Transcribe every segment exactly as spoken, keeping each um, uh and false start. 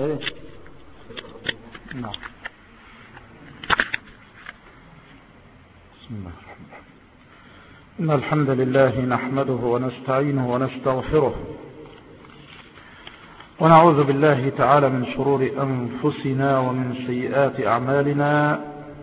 ايه نعم. بسم الله الرحمن الرحيم. إن الحمد لله نحمده ونستعينه ونستغفره ونعوذ بالله تعالى من شرور أنفسنا ومن سيئات أعمالنا.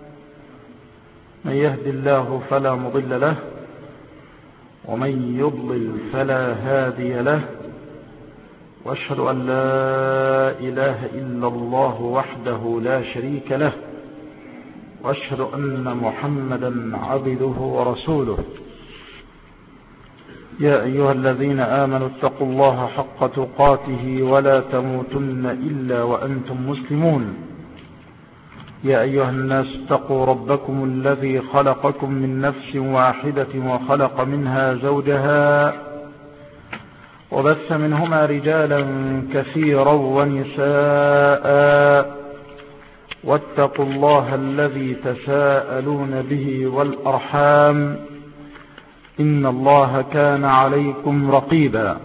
من يهد الله فلا مضل له ومن يضلل فلا هادي له، وأشهد أن لا إله إلا الله وحده لا شريك له، وأشهد أن محمدا عبده ورسوله. يا أيها الذين آمنوا اتقوا الله حق تقاته ولا تموتن إلا وأنتم مسلمون. يا أيها الناس اتقوا ربكم الذي خلقكم من نفس واحدة وخلق منها زوجها وبث منهما رجالا كثيرا ونساء، واتقوا الله الذي تساءلون به والأرحام إن الله كان عليكم رقيبا.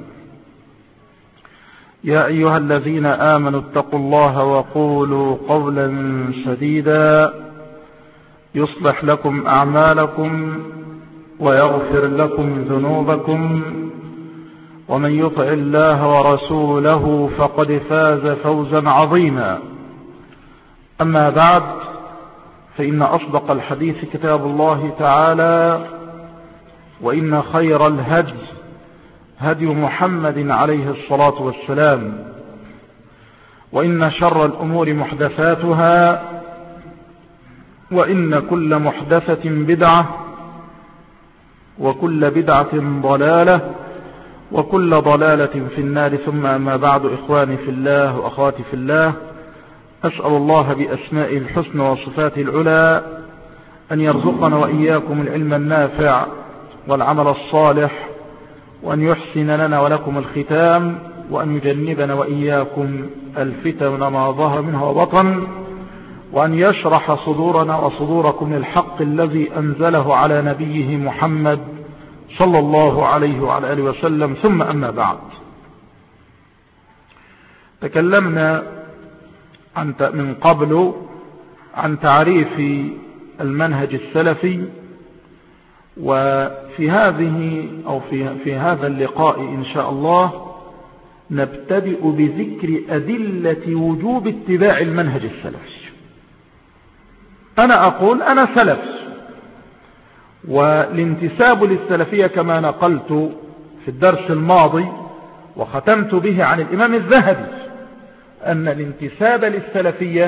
يا أيها الذين آمنوا اتقوا الله وقولوا قولا سديدا يصلح لكم أعمالكم ويغفر لكم ذنوبكم، ومن يطع الله ورسوله فقد فاز فوزا عظيما. أما بعد، فإن أصدق الحديث كتاب الله تعالى، وإن خير الهدي هدي محمد عليه الصلاة والسلام، وإن شر الأمور محدثاتها، وإن كل محدثة بدعة، وكل بدعة ضلالة، وكل ضلالة في النار. ثم أما بعد، إخواني في الله وأخواتي في الله، أسأل الله بأسمائه الحسنى وصفاته العلى أن يرزقنا وإياكم العلم النافع والعمل الصالح، وأن يحسن لنا ولكم الختام، وأن يجنبنا وإياكم الفتن ما ظهر منها وبطن، وأن يشرح صدورنا وصدوركم للحق الذي أنزله على نبيه محمد صلى الله عليه وعلى آله وسلم. ثم أما بعد، تكلمنا عن من قبل عن تعريف المنهج السلفي، وفي هذه أو في, في هذا اللقاء إن شاء الله نبتدئ بذكر أدلة وجوب اتباع المنهج السلفي. أنا أقول أنا سلف، والانتساب للسلفية كما نقلت في الدرس الماضي وختمت به عن الإمام الذهبي أن الانتساب للسلفية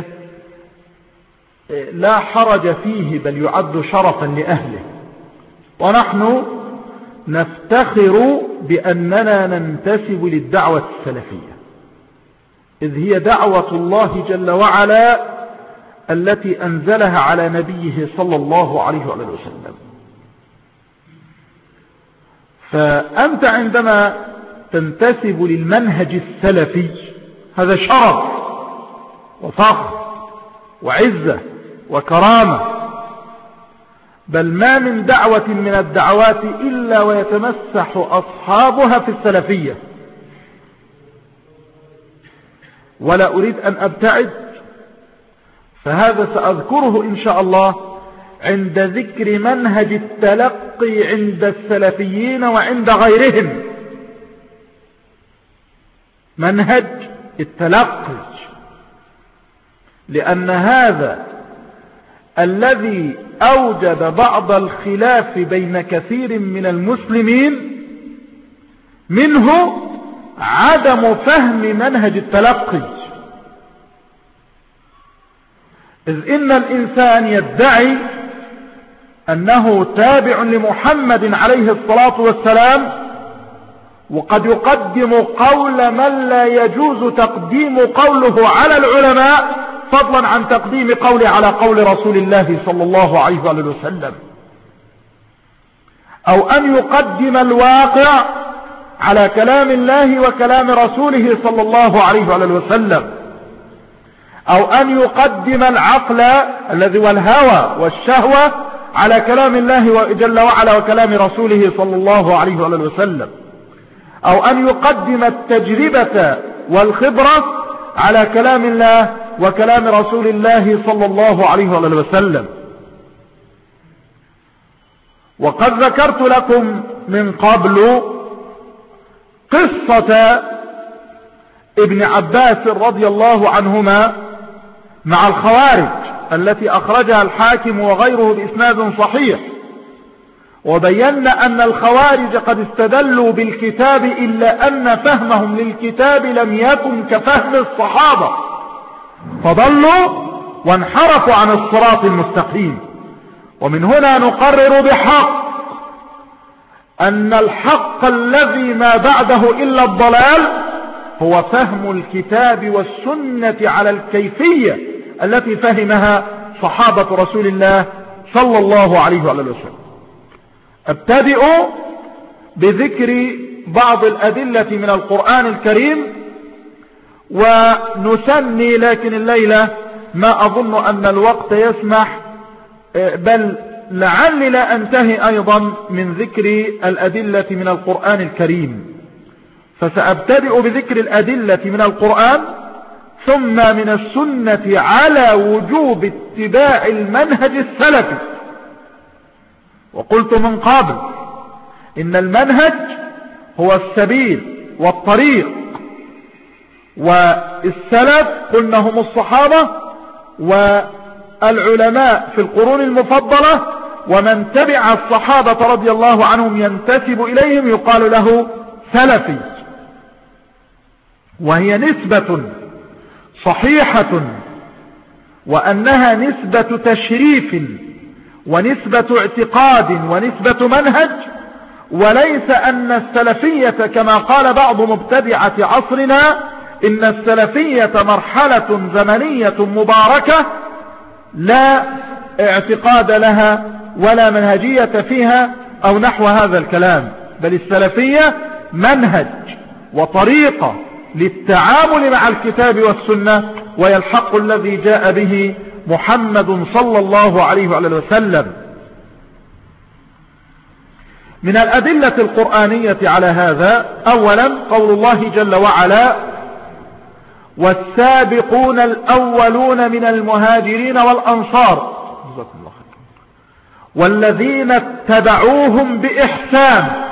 لا حرج فيه، بل يعد شرفا لأهله، ونحن نفتخر بأننا ننتسب للدعوة السلفية، إذ هي دعوة الله جل وعلا التي أنزلها على نبيه صلى الله عليه وسلم. فأنت عندما تنتسب للمنهج السلفي هذا شرف وفخر وعزة وكرامة، بل ما من دعوة من الدعوات إلا ويتمسح أصحابها في السلفية. ولا أريد أن أبتعد، فهذا سأذكره إن شاء الله عند ذكر منهج التلقي عند السلفيين وعند غيرهم. منهج التلقي، لأن هذا الذي أوجد بعض الخلاف بين كثير من المسلمين منه عدم فهم منهج التلقي، إذ إن الإنسان يدعي أنه تابع لمحمد عليه الصلاة والسلام، وقد يقدم قول من لا يجوز تقديم قوله على العلماء، فضلا عن تقديم قوله على قول رسول الله صلى الله عليه وسلم، أو أن يقدم الواقع على كلام الله وكلام رسوله صلى الله عليه وسلم، أو أن يقدم العقل الذي والهوى والشهوة على كلام الله جل وعلا وكلام رسوله صلى الله عليه وسلم، أو أن يقدم التجربة والخبرة على كلام الله وكلام رسول الله صلى الله عليه وسلم. وقد ذكرت لكم من قبل قصة ابن عباس رضي الله عنهما مع الخوارج التي أخرجها الحاكم وغيره بإسناد صحيح، وبينا أن الخوارج قد استدلوا بالكتاب إلا أن فهمهم للكتاب لم يكن كفهم الصحابة، فضلوا وانحرفوا عن الصراط المستقيم. ومن هنا نقرر بحق أن الحق الذي ما بعده إلا الضلال هو فهم الكتاب والسنة على الكيفية التي فهمها صحابة رسول الله صلى الله عليه وسلم. ابتدئ بذكر بعض الأدلة من القرآن الكريم، ونسني لكن الليلة ما أظن أن الوقت يسمح، بل لعلي لا أنتهي أيضا من ذكر الأدلة من القرآن الكريم. فسأبتدئ بذكر الأدلة من القرآن ثم من السنة على وجوب اتباع المنهج السلفي. وقلت من قبل إن المنهج هو السبيل والطريق، والسلف قلنا هم الصحابة والعلماء في القرون المفضلة، ومن تبع الصحابة رضي الله عنهم ينتسب إليهم يقال له سلفي. وهي نسبة صحيحة، وأنها نسبة تشريف ونسبة اعتقاد ونسبة منهج، وليس أن السلفية كما قال بعض مبتدعة عصرنا إن السلفية مرحلة زمنية مباركة لا اعتقاد لها ولا منهجية فيها أو نحو هذا الكلام، بل السلفية منهج وطريقة للتعامل مع الكتاب والسنة، وهي الحق الذي جاء به محمد صلى الله عليه وسلم. من الأدلة القرآنية على هذا أولا قول الله جل وعلا: والسابقون الأولون من المهاجرين والأنصار والذين اتبعوهم بإحسان.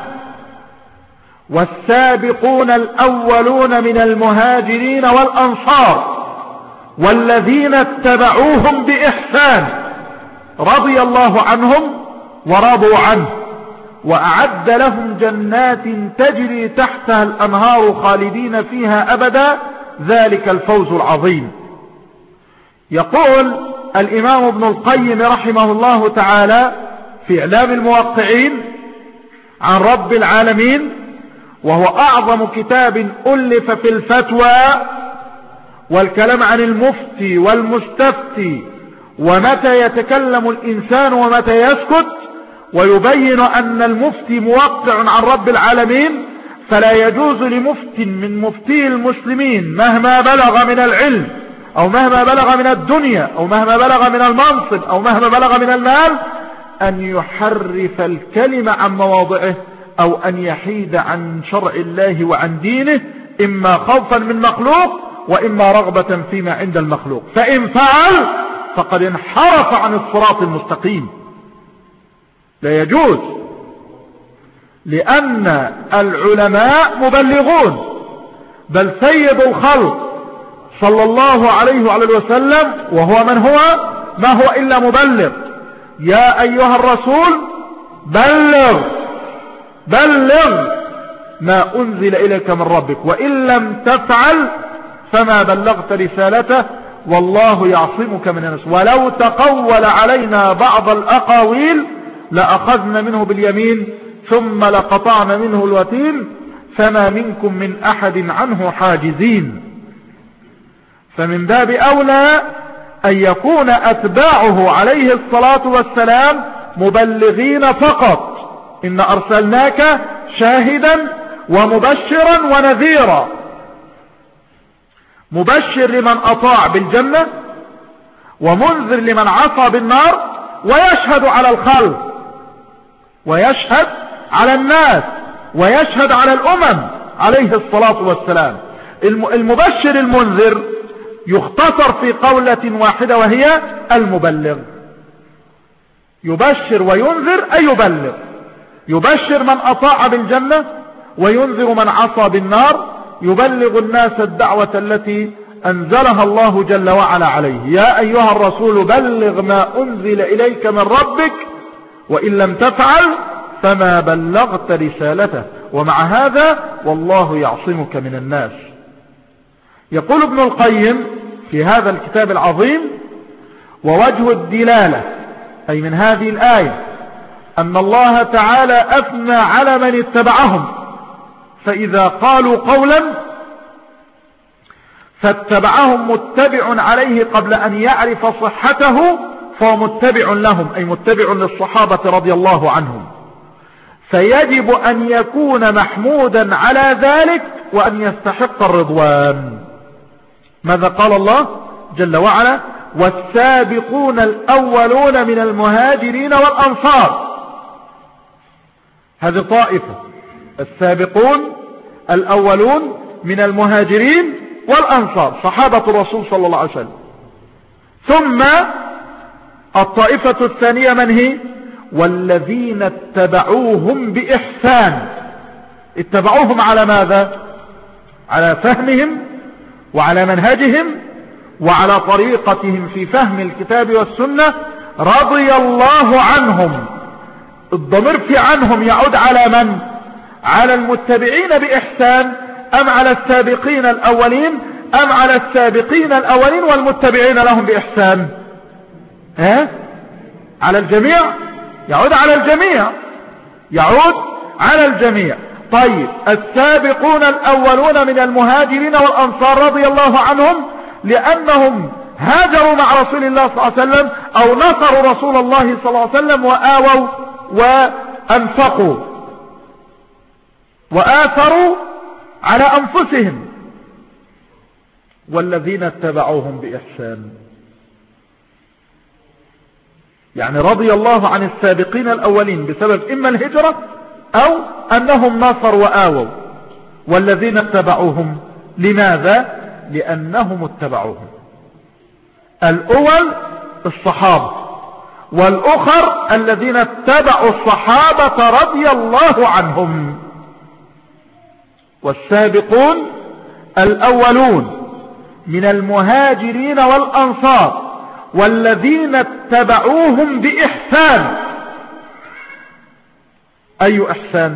والسابقون الأولون من المهاجرين والأنصار والذين اتبعوهم بإحسان رضي الله عنهم ورضوا عنه وأعد لهم جنات تجري تحتها الأنهار خالدين فيها أبدا ذلك الفوز العظيم. يقول الإمام ابن القيم رحمه الله تعالى في إعلام الموقعين عن رب العالمين، وهو أعظم كتاب ألف في الفتوى والكلام عن المفتي والمستفتي ومتى يتكلم الإنسان ومتى يسكت، ويبين أن المفتي موقع عن رب العالمين، فلا يجوز لمفت من مفتي المسلمين مهما بلغ من العلم أو مهما بلغ من الدنيا أو مهما بلغ من المنصب أو مهما بلغ من المال أن يحرف الكلمة عن مواضعه أو أن يحيد عن شرع الله وعن دينه، إما خوفا من مخلوق وإما رغبة فيما عند المخلوق، فإن فعل فقد انحرف عن الصراط المستقيم. لا يجوز، لأن العلماء مبلغون، بل سيد الخلق صلى الله عليه وعلى وسلم وهو من هو ما هو إلا مبلغ. يا أيها الرسول بلغ بلغ ما أنزل إليك من ربك وإن لم تفعل فما بلغت رسالته والله يعصمك من الناس ولو تقول علينا بعض الأقاويل لأخذنا منه باليمين ثم لقطعنا منه الوتين فما منكم من أحد عنه حاجزين. فمن باب أولى أن يكون أتباعه عليه الصلاة والسلام مبلغين فقط. إن أرسلناك شاهدا ومبشرا ونذيرا، مبشر لمن أطاع بالجنة ومنذر لمن عصى بالنار، ويشهد على الخلق ويشهد على الناس ويشهد على الأمم عليه الصلاة والسلام. المبشر المنذر يختصر في قولة واحدة وهي المبلغ. يبشر وينذر أي يبلغ، يبشر من أطاع بالجنة وينذر من عصى بالنار، يبلغ الناس الدعوة التي أنزلها الله جل وعلا عليه. يا أيها الرسول بلغ ما أنزل إليك من ربك وإن لم تفعل فما بلغت رسالته ومع هذا والله يعصمك من الناس. يقول ابن القيم في هذا الكتاب العظيم: ووجه الدلالة أي من هذه الآية أن الله تعالى أثنى على من اتبعهم، فإذا قالوا قولا فاتبعهم متبع عليه قبل أن يعرف صحته فهو متبع لهم، أي متبع للصحابة رضي الله عنهم، فيجب أن يكون محمودا على ذلك وأن يستحق الرضوان. ماذا قال الله جل وعلا؟ والسابقون الأولون من المهاجرين والأنصار. هذه طائفة، السابقون الأولون من المهاجرين والأنصار صحابة الرسول صلى الله عليه وسلم. ثم الطائفة الثانية من هي؟ والذين اتبعوهم بإحسان. اتبعوهم على ماذا؟ على فهمهم وعلى منهجهم وعلى طريقتهم في فهم الكتاب والسنة رضي الله عنهم. الضمير في عنهم يعود على من؟ على المتبعين بإحسان أم على السابقين الأولين أم على السابقين الأولين والمتبعين لهم بإحسان؟ ها؟ على الجميع؟ يعود على الجميع، يعود على الجميع. طيب السابقون الأولون من المهاجرين والأنصار رضي الله عنهم لأنهم هاجروا مع رسول الله صلى الله عليه وسلم أو نصروا رسول الله صلى الله عليه وسلم وآووا وأنفقوا وآثروا على أنفسهم. والذين اتبعوهم بإحسان يعني رضي الله عن السابقين الأولين بسبب إما الهجرة أو أنهم نصروا وآووا. والذين اتبعوهم لماذا؟ لأنهم اتبعوهم. الأول الصحابة والأخر الذين اتبعوا الصحابة رضي الله عنهم. والسابقون الأولون من المهاجرين والأنصار والذين اتبعوهم بإحسان. أي إحسان؟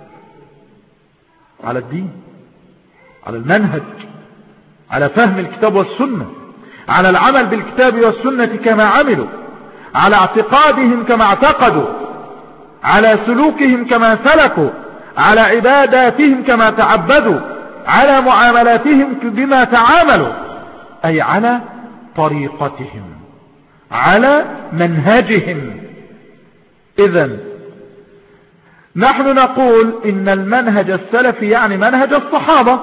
على الدين، على المنهج، على فهم الكتاب والسنة، على العمل بالكتاب والسنة كما عملوا، على اعتقادهم كما اعتقدوا، على سلوكهم كما سلكوا، على عباداتهم كما تعبدوا، على معاملاتهم بما تعاملوا، أي على طريقتهم، على منهجهم. إذن نحن نقول إن المنهج السلفي يعني منهج الصحابة،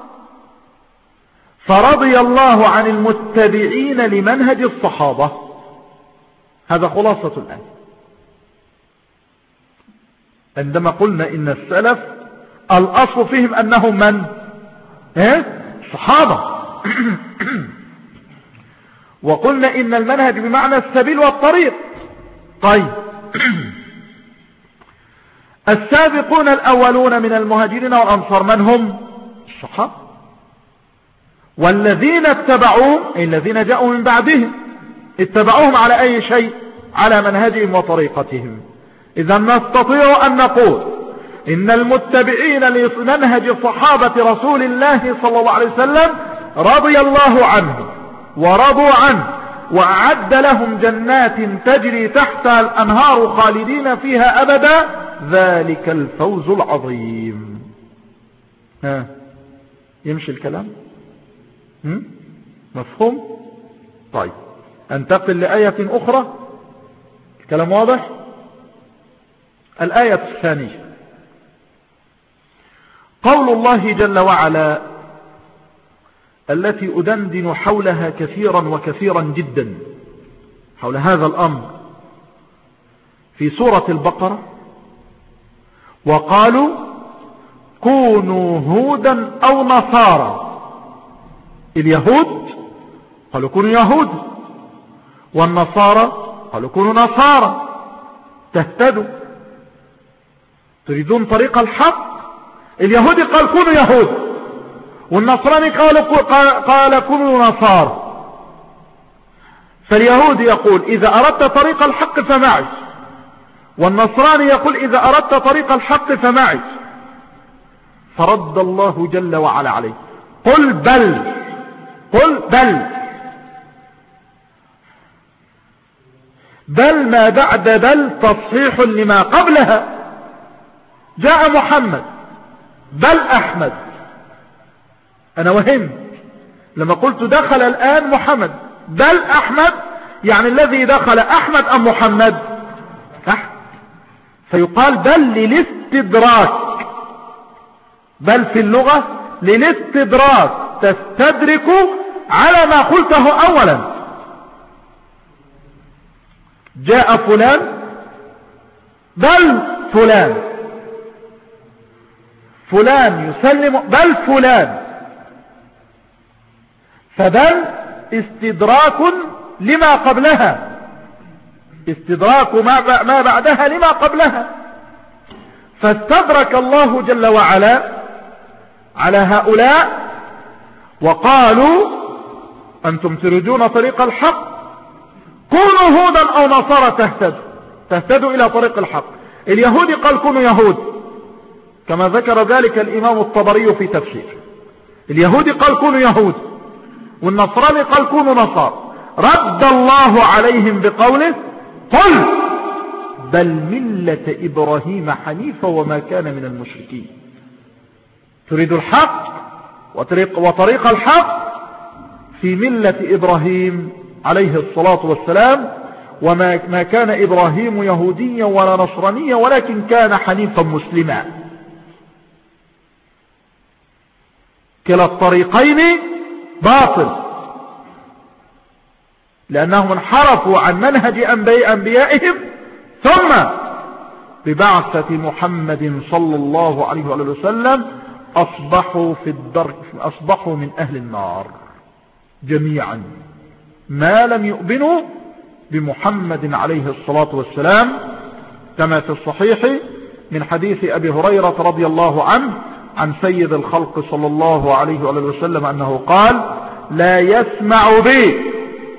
فرضي الله عن المتبعين لمنهج الصحابة. هذا خلاصة الآية. عندما قلنا إن السلف الأصل فيهم أنهم من؟ إيه؟ صحابة. وقلنا إن المنهج بمعنى السبيل والطريق. طيب السابقون الأولون من المهاجرين والأنصار من هم؟ الصحابة. والذين اتبعوهم أي الذين جاءوا من بعدهم اتبعوهم على أي شيء؟ على منهجهم وطريقتهم. إذا نستطيع أن نقول إن المتبعين لمنهج صحابة رسول الله صلى الله عليه وسلم رضي الله عنه ورضوا عنه وأعد لهم جنات تجري تحتها الأنهار خالدين فيها أبدا ذلك الفوز العظيم. ها يمشي الكلام؟ هم؟ مفهوم؟ طيب انتقل لآية أخرى. الكلام واضح؟ الآية الثانية قول الله جل وعلا التي أدندن حولها كثيرا وكثيرا جدا حول هذا الأمر في سورة البقرة: وقالوا كونوا هودا أو نصارى. اليهود قالوا كونوا يهود، والنصارى قالوا كونوا نصارى تهتدوا. تريدون طريق الحق؟ اليهودي قال كونوا يهود، والنصراني قال, قال كونوا نصارى. فاليهودي يقول إذا أردت طريق الحق فمعي، والنصراني يقول إذا أردت طريق الحق فمعي. فرد الله جل وعلا عليه قل بل قل بل بل ما بعد بل تصحيح لما قبلها. جاء محمد بل أحمد. أنا وهمت لما قلت دخل الآن محمد بل أحمد، يعني الذي دخل أحمد أم محمد؟ أحمد. فيقال بل للاستدراك، بل في اللغة للاستدراك، تستدرك على ما قلته أولا. جاء فلان بل فلان، فلان يسلم بل فلان. فبل استدراك لما قبلها، استدراك ما بعدها لما قبلها. فاستدرك الله جل وعلا على هؤلاء وقالوا أنتم تريدون طريق الحق، كونوا هودا أو نصارى تهتدوا، تهتدوا إلى طريق الحق. اليهودي قال كونوا يهود كما ذكر ذلك الإمام الطبري في تفسير. اليهودي قال كونوا يهود، والنصراني قال كونوا نصارى. رد الله عليهم بقوله قل بل ملة إبراهيم حنيفا وما كان من المشركين. تريد الحق وطريق, وطريق الحق في ملة إبراهيم عليه الصلاة والسلام، وما ما كان إبراهيم يهوديا ولا نصرانيا ولكن كان حنيفا مسلما. كلا الطريقين باطل، لأنهم انحرفوا عن منهج أنبيائهم، ثم ببعثة محمد صلى الله عليه وسلم أصبحوا في الدرك، أصبحوا من أهل النار جميعا ما لم يؤمنوا بمحمد عليه الصلاة والسلام، كما في الصحيح من حديث أبي هريرة رضي الله عنه عن سيد الخلق صلى الله عليه وسلم أنه قال لا يسمع بي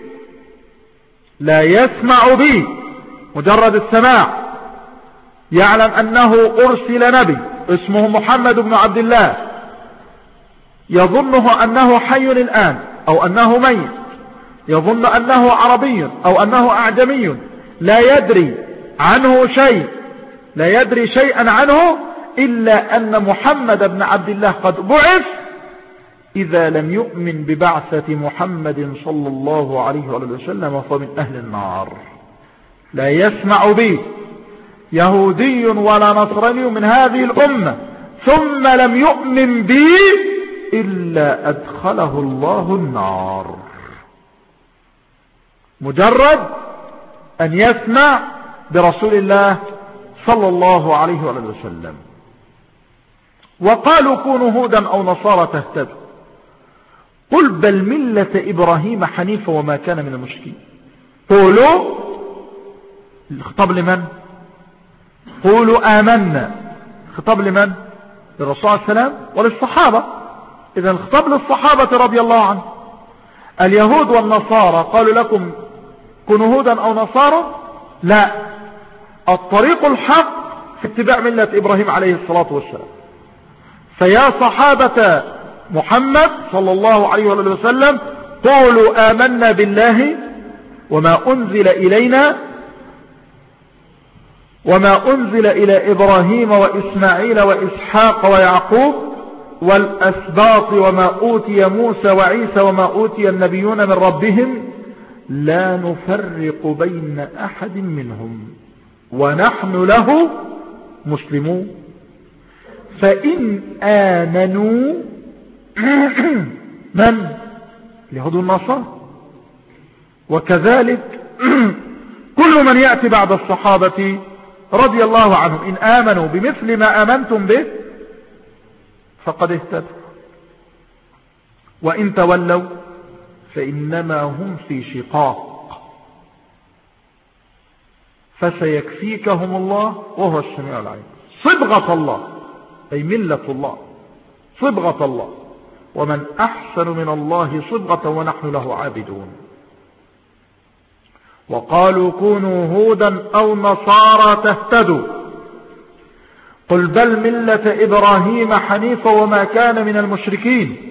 لا يسمع بي مجرد السماع، يعلم أنه أرسل نبي اسمه محمد بن عبد الله، يظنه أنه حي الآن أو أنه ميت، يظن أنه عربي أو أنه أعجمي، لا يدري عنه شيء لا يدري شيئا عنه إلا أن محمد بن عبد الله قد بعث. إذا لم يؤمن ببعثة محمد صلى الله عليه وسلم فمن أهل النار. لا يسمع به يهودي ولا نصراني من هذه الأمة ثم لم يؤمن به إلا أدخله الله النار، مجرد أن يسمع برسول الله صلى الله عليه وسلم. وقالوا كونوا هودا أو نصارى تهتدوا. قل بل ملة إبراهيم حنيفا وما كان من المشركين. قولوا، الخطاب لمن؟ قولوا آمنا، خطاب لمن؟ للرسول صلى الله عليه وسلم وللصحابة. إذا الخطاب للصحابة رضي الله عنهم. اليهود والنصارى قالوا لكم كونوا هودا أو نصارى؟ لا، الطريق الحق في اتباع ملة إبراهيم عليه الصلاة والسلام. فيا صحابة محمد صلى الله عليه وسلم قولوا آمنا بالله وما أنزل إلينا وما أنزل إلى إبراهيم وإسماعيل وإسحاق ويعقوب والأسباط وما أوتي موسى وعيسى وما أوتي النبيون من ربهم لا نفرق بين أحد منهم ونحن له مسلمون. فإن آمنوا من؟ اليهود والنصارى. وكذلك كل من يأتي بعد الصحابة رضي الله عنهم إن آمنوا بمثل ما آمنتم به فقد اهتدوا، وإن تولوا فإنما هم في شقاق فسيكفيكهم الله وهو السميع العليم. صبغة الله أي ملة الله، صبغة الله، ومن أحسن من الله صبغة ونحن له عابدون. وقالوا كونوا هودا أو نصارى تهتدوا قل بل ملة إبراهيم حنيفا وما كان من المشركين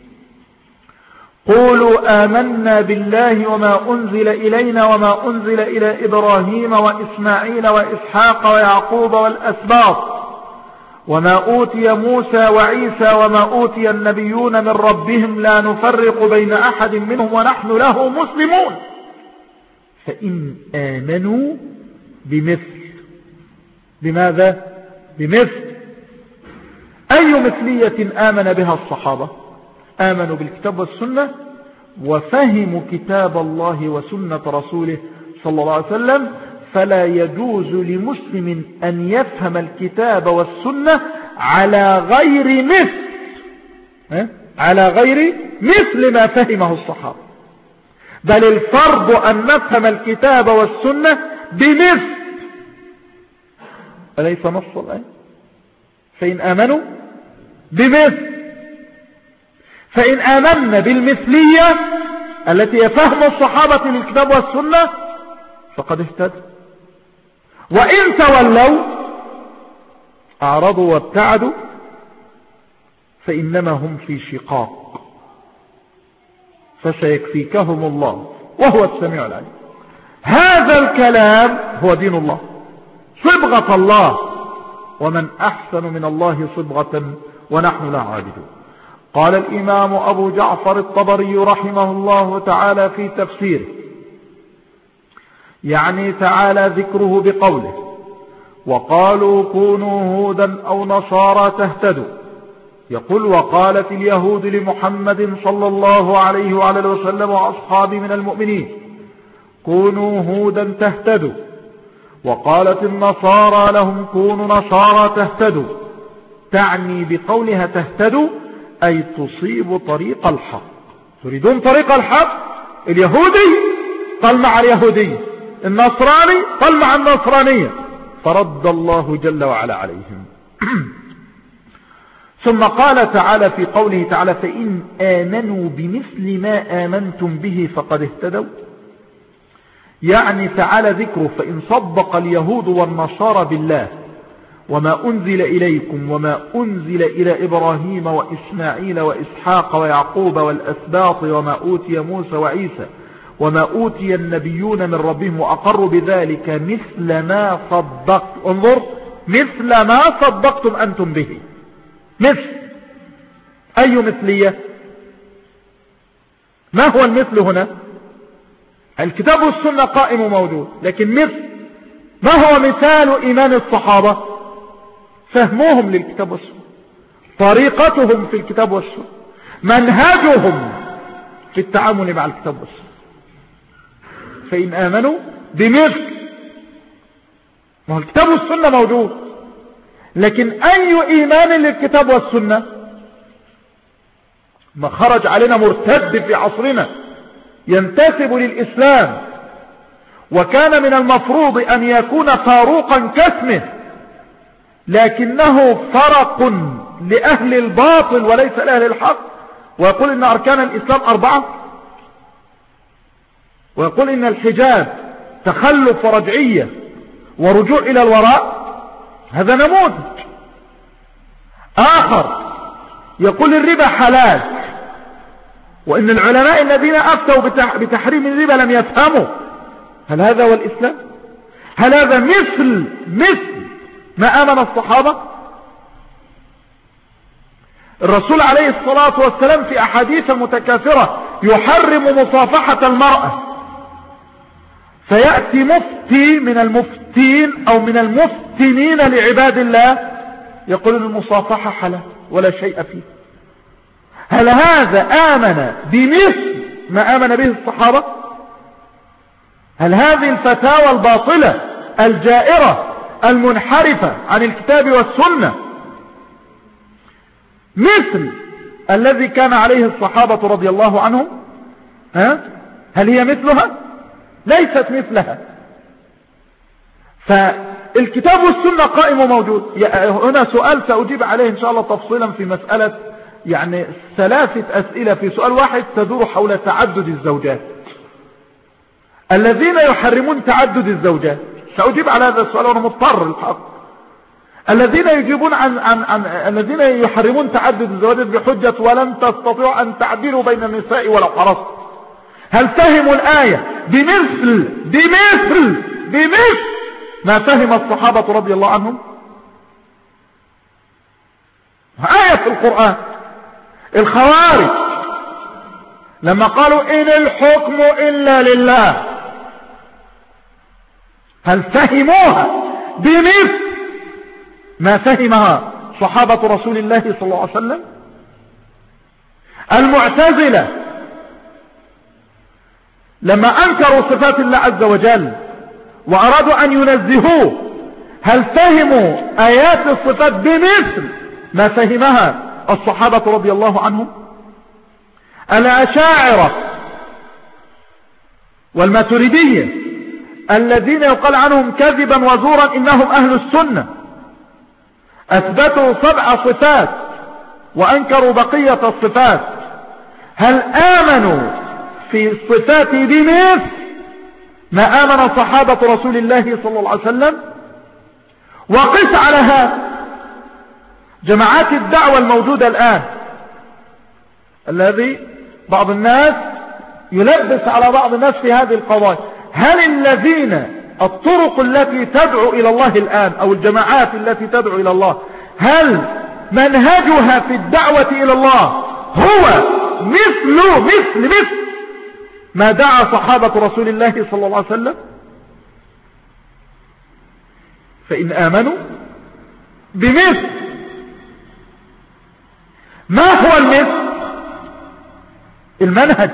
قولوا آمنا بالله وما أنزل إلينا وما أنزل إلى إبراهيم وإسماعيل وإسحاق ويعقوب والأسباط وما أوتي موسى وعيسى وما أوتي النبيون من ربهم لا نفرق بين أحد منهم ونحن له مسلمون فإن آمنوا بمثل. بماذا؟ بمثل. أي مثلية آمن بها الصحابة؟ آمنوا بالكتاب والسنة وفهموا كتاب الله وسنة رسوله صلى الله عليه وسلم، فلا يجوز لمسلم أن يفهم الكتاب والسنة على غير مثل على غير مثل ما فهمه الصحابة، بل الفرض أن نفهم الكتاب والسنة بمثل. أليس نص الآية؟ فإن آمنوا بمثل. فإن آمنا بالمثلية التي يفهم الصحابة للكتاب والسنة فقد اهتدوا، وإن تولوا أعرضوا وابتعدوا فإنما هم في شقاق فسيكفيكهم الله وهو السميع العليم. هذا الكلام هو دين الله، صبغة الله، ومن أحسن من الله صبغة ونحن لا عابدون. قال الإمام أبو جعفر الطبري رحمه الله تعالى في تفسيره، يعني تعالى ذكره بقوله وقالوا كونوا هودا أو نصارى تهتدوا، يقول وقالت اليهود لمحمد صلى الله عليه وعلى وسلم وأصحابه من المؤمنين كونوا هودا تهتدوا، وقالت النصارى لهم كونوا نصارى تهتدوا، تعني بقولها تهتدوا أي تصيب طريق الحق. تريدون طريق الحق؟ اليهودي قال مع اليهودية، النصراني قال مع النصرانية، فرد الله جل وعلا عليهم. ثم قال تعالى في قوله تعالى فإن آمنوا بمثل ما آمنتم به فقد اهتدوا، يعني تعالى ذكره فإن صدق اليهود والنصارى بالله وما أنزل إليكم وما أنزل إلى إبراهيم وإسماعيل وإسحاق ويعقوب والأسباط وما أوتي موسى وعيسى وما أوتي النبيون من ربهم وأقروا بذلك مثل ما صدقت، انظر مثل ما صدقتم أنتم به. مثل أي مثلية؟ ما هو المثل هنا؟ الكتاب والسنة قائم وموجود، لكن مثل ما هو مثال إيمان الصحابة؟ فهمهم للكتاب والسنة، طريقتهم في الكتاب والسنة، منهجهم في التعامل مع الكتاب والسنة. فإن آمنوا بمثل، ما هو الكتاب والسنة موجود، لكن أي إيمان للكتاب والسنة؟ ما خرج علينا مرتد في عصرنا ينتسب للإسلام وكان من المفروض أن يكون فاروقا كاسمه، لكنه فرق لأهل الباطل وليس لأهل الحق، ويقول إن أركان الإسلام أربعة، ويقول إن الحجاب تخلف ورجعية ورجوع إلى الوراء. هذا نموذج. آخر يقول الربا حلال، وإن العلماء الذين أفتوا بتحريم الربا لم يفهموا. هل هذا هو الإسلام؟ هل هذا مثل مثل ما آمن الصحابة؟ الرسول عليه الصلاة والسلام في أحاديث متكاثرة يحرم مصافحة المرأة، فيأتي مفتي من المفتين أو من المفتنين لعباد الله يقول المصافحة حلال ولا شيء فيه. هل هذا آمن بمثل ما آمن به الصحابة؟ هل هذه الفتاوى الباطلة الجائرة المنحرفة عن الكتاب والسنة مثل الذي كان عليه الصحابة رضي الله عنهم؟ ها؟ هل هي مثلها؟ ليست مثلها. فالكتاب والسنة قائم وموجود. هنا سؤال سأجيب عليه إن شاء الله تفصيلا في مسألة، يعني ثلاثة أسئلة في سؤال واحد تدور حول تعدد الزوجات. الذين يحرمون تعدد الزوجات، سأجيب على هذا السؤال وأنا مضطر الحق. الذين يجيبون عن, عن, عن الذين يحرمون تعدد الزوجات بحجة ولن تستطيعوا أن تعدلوا بين النساء ولو حرصت، هل فهموا الآية بمثل بمثل بمثل ما فهم الصحابة رضي الله عنهم؟ آية في القرآن. الخوارج لما قالوا إن الحكم إلا لله، هل فهموها بمثل ما فهمها صحابة رسول الله صلى الله عليه وسلم؟ المعتزلة لما أنكروا صفات الله عز وجل وأرادوا أن ينزهوه، هل فهموا آيات الصفات بمثل ما فهمها الصحابة رضي الله عنهم؟ الأشاعرة والماتريدية الذين يقال عنهم كذبا وزورا إنهم أهل السنة، أثبتوا سبع صفات وأنكروا بقية الصفات، هل آمنوا في الصفات بمثل ما آمن صحابة رسول الله صلى الله عليه وسلم؟ وقس على هذا جماعات الدعوة الموجودة الآن، الذي بعض الناس يلبس على بعض الناس في هذه القضايا. هل الذين الطرق التي تدعو إلى الله الآن أو الجماعات التي تدعو إلى الله، هل منهجها في الدعوة إلى الله هو مثل مثل مثل ما دعا صحابة رسول الله صلى الله عليه وسلم؟ فإن آمنوا بمثل، ما هو المثل؟ المنهج.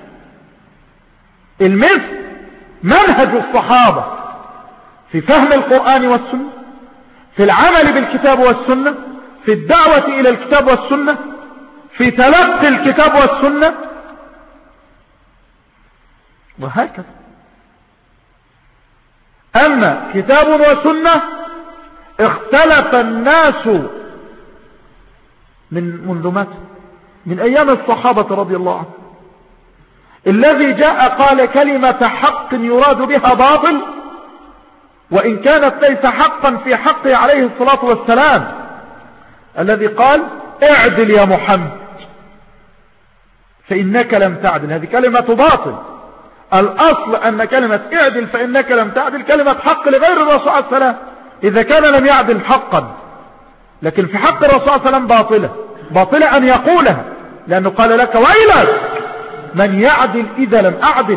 المثل منهج الصحابة في فهم القرآن والسنة، في العمل بالكتاب والسنة، في الدعوة إلى الكتاب والسنة، في تلقي الكتاب والسنة، وهكذا. أما كتاب وسنة اختلف الناس من منذ متى؟ من أيام الصحابة رضي الله عنهم. الذي جاء قال كلمة حق يراد بها باطل، وإن كانت ليس حقا في حقه عليه الصلاة والسلام، الذي قال اعدل يا محمد فإنك لم تعدل، هذه كلمة باطل. الأصل أن كلمة اعدل فإنك لم تعدل كلمة حق لغير الرسول عليه السلام إذا كان لم يعدل حقا، لكن في حق الرسول عليه السلام باطلة. باطلة أن يقولها، لأنه قال لك ويلك من يعدل إذا لم أعدل،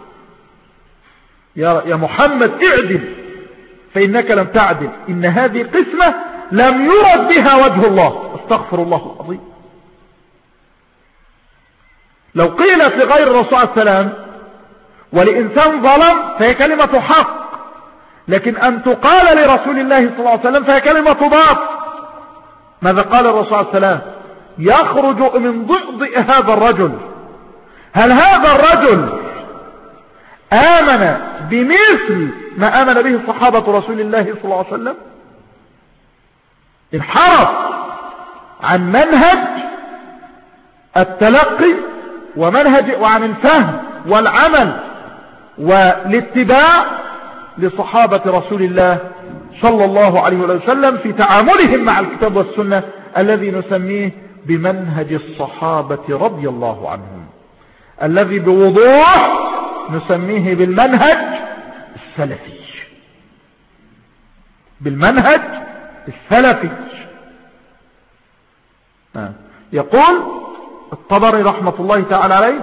يا محمد اعدل فإنك لم تعدل. إن هذه قسمة لم يرد بها وجه الله، استغفر الله العظيم. لو قيلت لغير الرسول عليه السلام ولإنسان ظلم فهي كلمة حق، لكن أن تقال لرسول الله صلى الله عليه وسلم فهي كلمة باطل. ماذا قال الرسول عليه السلام؟ يخرج من ضئضئ هذا الرجل. هل هذا الرجل آمن بمثل ما آمن به صحابة رسول الله صلى الله عليه وسلم؟ انحرف عن منهج التلقي ومنهج وعن الفهم والعمل والاتباع لصحابة رسول الله صلى الله عليه وسلم في تعاملهم مع الكتاب والسنة الذي نسميه بمنهج الصحابة رضي الله عنهم، الذي بوضوح نسميه بالمنهج السلفي. بالمنهج السلفي. آه. يقول الطبري رحمة الله تعالى عليه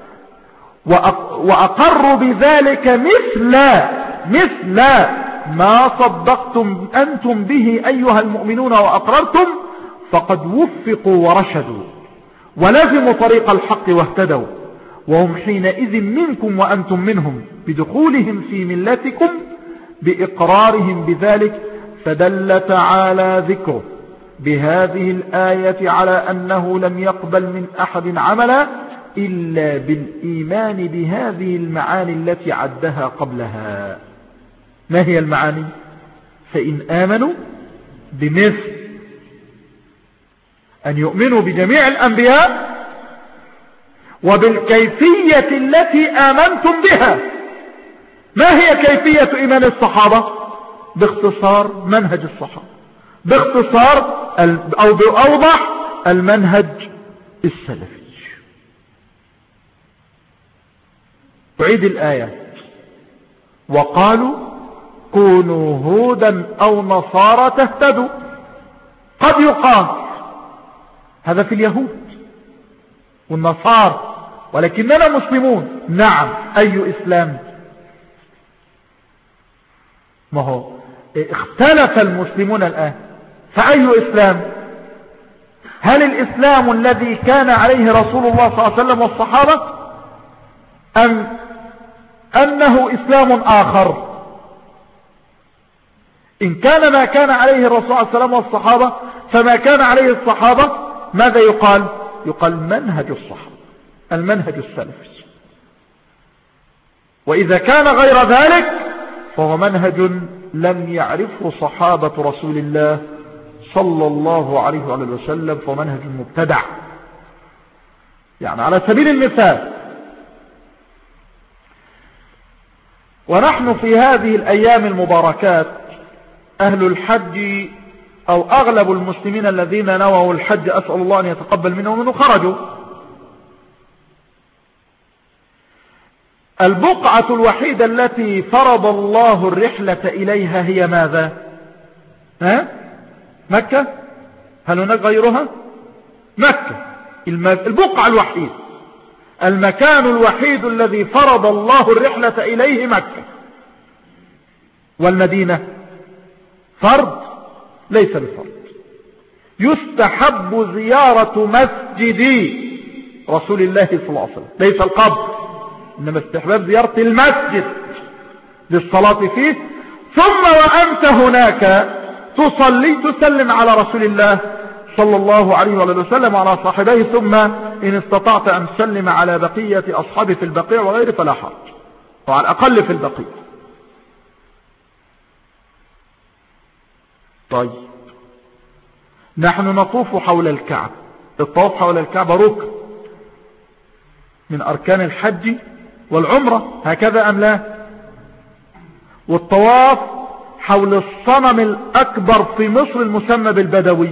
وأقر بذلك مثل مثل ما صدقتم أنتم به أيها المؤمنون وأقررتم فقد وفقوا ورشدوا ولزموا طريق الحق واهتدوا، وهم حينئذ منكم وأنتم منهم بدخولهم في ملتكم بإقرارهم بذلك. فدل تعالى ذكره بهذه الآية على أنه لم يقبل من أحد عملا إلا بالإيمان بهذه المعاني التي عدها قبلها. ما هي المعاني؟ فإن آمنوا بمثل أن يؤمنوا بجميع الأنبياء وبالكيفية التي آمنتم بها. ما هي كيفية إيمان الصحابة؟ باختصار منهج الصحابة، باختصار أو بأوضح المنهج السلفي. أعيد الآيات: وقالوا كونوا هودا أو نصارى تهتدوا. قد يقال هذا في اليهود والنصارى، ولكننا مسلمون. نعم، أي إسلام؟ ما هو اختلف المسلمون الآن، فأي إسلام؟ هل الإسلام الذي كان عليه رسول الله صلى الله عليه وسلم والصحابة، أم أنه إسلام آخر؟ إن كان ما كان عليه الرسول صلى الله عليه وسلم والصحابة فما كان عليه الصحابة ماذا يقال؟ يقال منهج الصحابة، المنهج السلفي. وإذا كان غير ذلك فهو منهج لم يعرفه صحابة رسول الله صلى الله عليه وآله وسلم، فهو منهج مبتدع. يعني على سبيل المثال، ونحن في هذه الأيام المباركات أهل الحج أو أغلب المسلمين الذين نووا الحج أسأل الله أن يتقبل منهم ومنه خرجوا. البقعة الوحيدة التي فرض الله الرحلة إليها هي ماذا؟ ها؟ مكة؟ هل هناك غيرها؟ مكة البقعة الوحيدة، المكان الوحيد الذي فرض الله الرحلة إليه مكة. والمدينة فرض؟ ليس بفرض. يستحب زيارة مسجد رسول الله صلى الله عليه وسلم، ليس القبر، إنما استحباب زيارة المسجد للصلاة فيه. ثم وأنت هناك تصلي تسلم على رسول الله صلى الله عليه وسلم وعلى صاحبيه، ثم إن استطعت أن تسلم على بقية أصحابه في البقيع وغيره فلا حرج، وعلى الأقل في البقيع. طيب، نحن نطوف حول الكعبة. الطواف حول الكعبة ركن من أركان الحج والعمرة، هكذا أم لا؟ والطواف حول الصنم الأكبر في مصر المسمى بالبدوي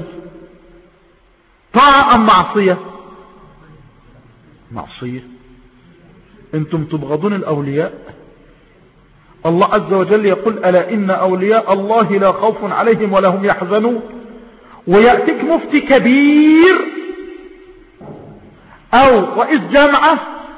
طاعة أم معصية؟ معصية. انتم تبغضون الأولياء. الله عز وجل يقول: ألا إن أولياء الله لا خوف عليهم ولا هم يحزنون. ويأتيك مفتي كبير أو رئيس جامعة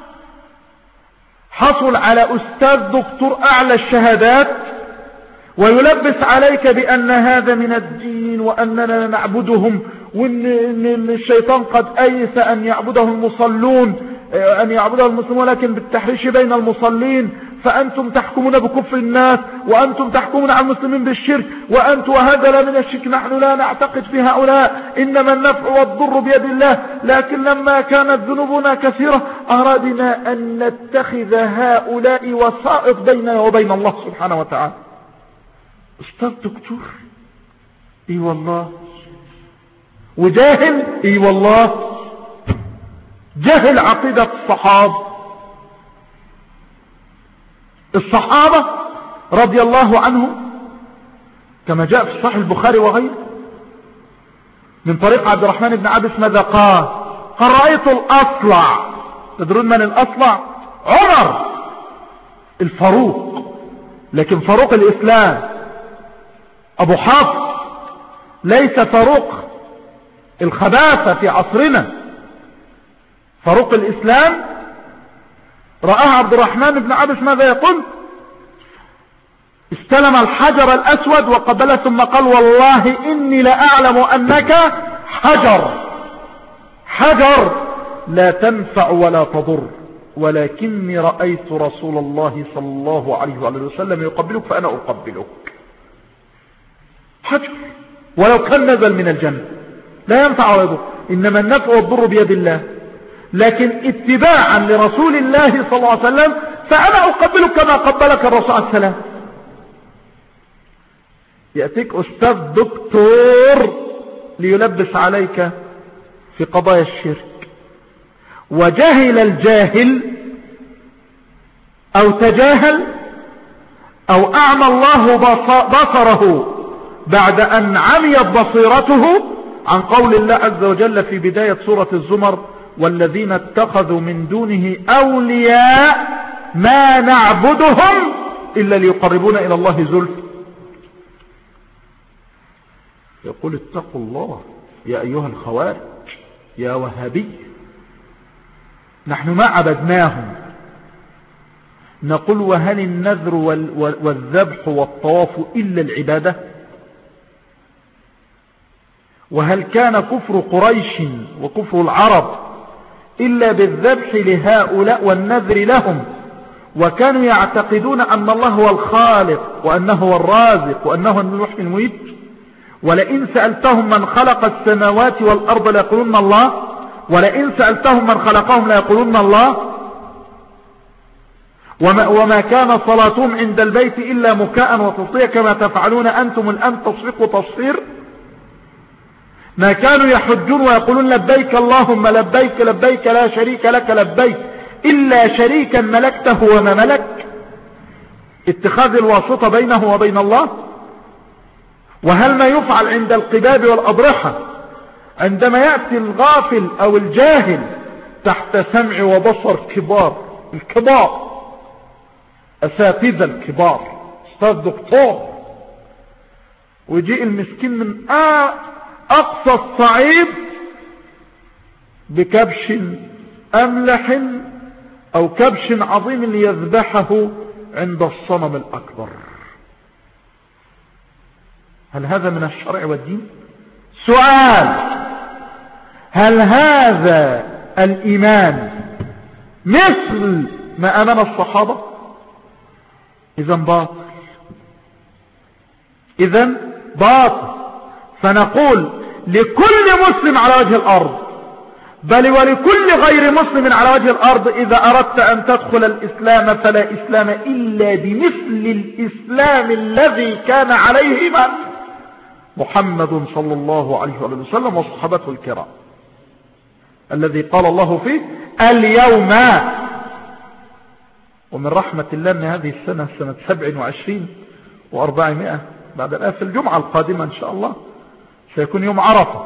حصل على أستاذ دكتور أعلى الشهادات ويلبس عليك بأن هذا من الدين وأننا نعبدهم، وأن الشيطان قد أيس أن يعبده المصلون أن يعبده المسلمون ولكن بالتحريش بين المصلين، فأنتم تحكمون بكفر الناس وأنتم تحكمون على المسلمين بالشرك، وأنتم وهذا لا من الشرك، نحن لا نعتقد في هؤلاء، إنما النفع والضر بيد الله، لكن لما كانت ذنوبنا كثيرة أردنا أن نتخذ هؤلاء وسائط بيننا وبين الله سبحانه وتعالى. أستاذ دكتور، إي والله، وجاهل، إي والله، جهل عقيدة الصحابة. الصحابة رضي الله عنهم كما جاء في صحيح البخاري وغيره من طريق عبد الرحمن بن عبس ماذا قال؟ قال: رأيت الأصلع. تدرون من الأصلع؟ عمر الفاروق، لكن فاروق الإسلام أبو حفص، ليس فاروق الخباثة في عصرنا. فاروق الإسلام رآه عبد الرحمن بن عبس ماذا يقول؟ استلم الحجر الأسود وقبله ثم قال: والله إني لأعلم أنك حجر، حجر لا تنفع ولا تضر، ولكني رأيت رسول الله صلى الله عليه وسلم يقبلك فأنا أقبلك. حجر ولو كان نزل من الجنة لا ينفع ولا يضر، إنما النفع والضر بيد الله. لكن اتباعا لرسول الله صلى الله عليه وسلم فأنا أقبلك كما قبلك الرسول عليه السلام. يأتيك أستاذ دكتور ليلبس عليك في قضايا الشرك، وجهل الجاهل أو تجاهل أو أعمى الله بصره بعد أن عميت بصيرته عن قول الله عز وجل في بداية سورة الزمر: والذين اتخذوا من دونه أولياء ما نعبدهم إلا ليقربونا إلى الله زلفى. يقول اتقوا الله يا أيها الخوارج يا وهابي، نحن ما عبدناهم. نقول: وهل النذر والذبح والطواف إلا العبادة؟ وهل كان كفر قريش وكفر العرب إلا بالذبح لهؤلاء والنذر لهم، وكانوا يعتقدون أن الله هو الخالق وأنه هو الرازق وأنه المحيي المميت؟ ولئن سألتهم من خلق السماوات والأرض ليقولون الله، ولئن سألتهم من خلقهم ليقولون الله. وما, وما كان صلاتهم عند البيت إلا مكاء وتصفية كما تفعلون أنتم الآن تصفيق تصفير. ما كانوا يحجون ويقولون لبيك اللهم لبيك لبيك لا شريك لك لبيك إلا شريكا ملكته وما ملك، اتخاذ الواسطة بينه وبين الله. وهل ما يفعل عند القباب والأضرحة عندما يأتي الغافل أو الجاهل تحت سمع وبصر كبار الكبار أساتذة الكبار أستاذ دكتور، ويجيء المسكين من أقصى الصعيد بكبش أملح أو كبش عظيم ليذبحه عند الصنم الأكبر؟ هل هذا من الشرع والدين؟ سؤال: هل هذا الإيمان مثل ما آمن الصحابة؟ إذن باطل، إذن باطل. فنقول لكل مسلم على وجه الأرض، بل ولكل غير مسلم على وجه الأرض: إذا أردت أن تدخل الإسلام فلا إسلام إلا بمثل الإسلام الذي كان عليه من؟ محمد صلى الله عليه وسلم وصحابته الكرام، الذي قال الله فيه: اليوم. ومن رحمة الله أن هذه السنة سنة سبع وعشرين وأربعمائة بعد الآن في الجمعة القادمة إن شاء الله سيكون يوم عرفة.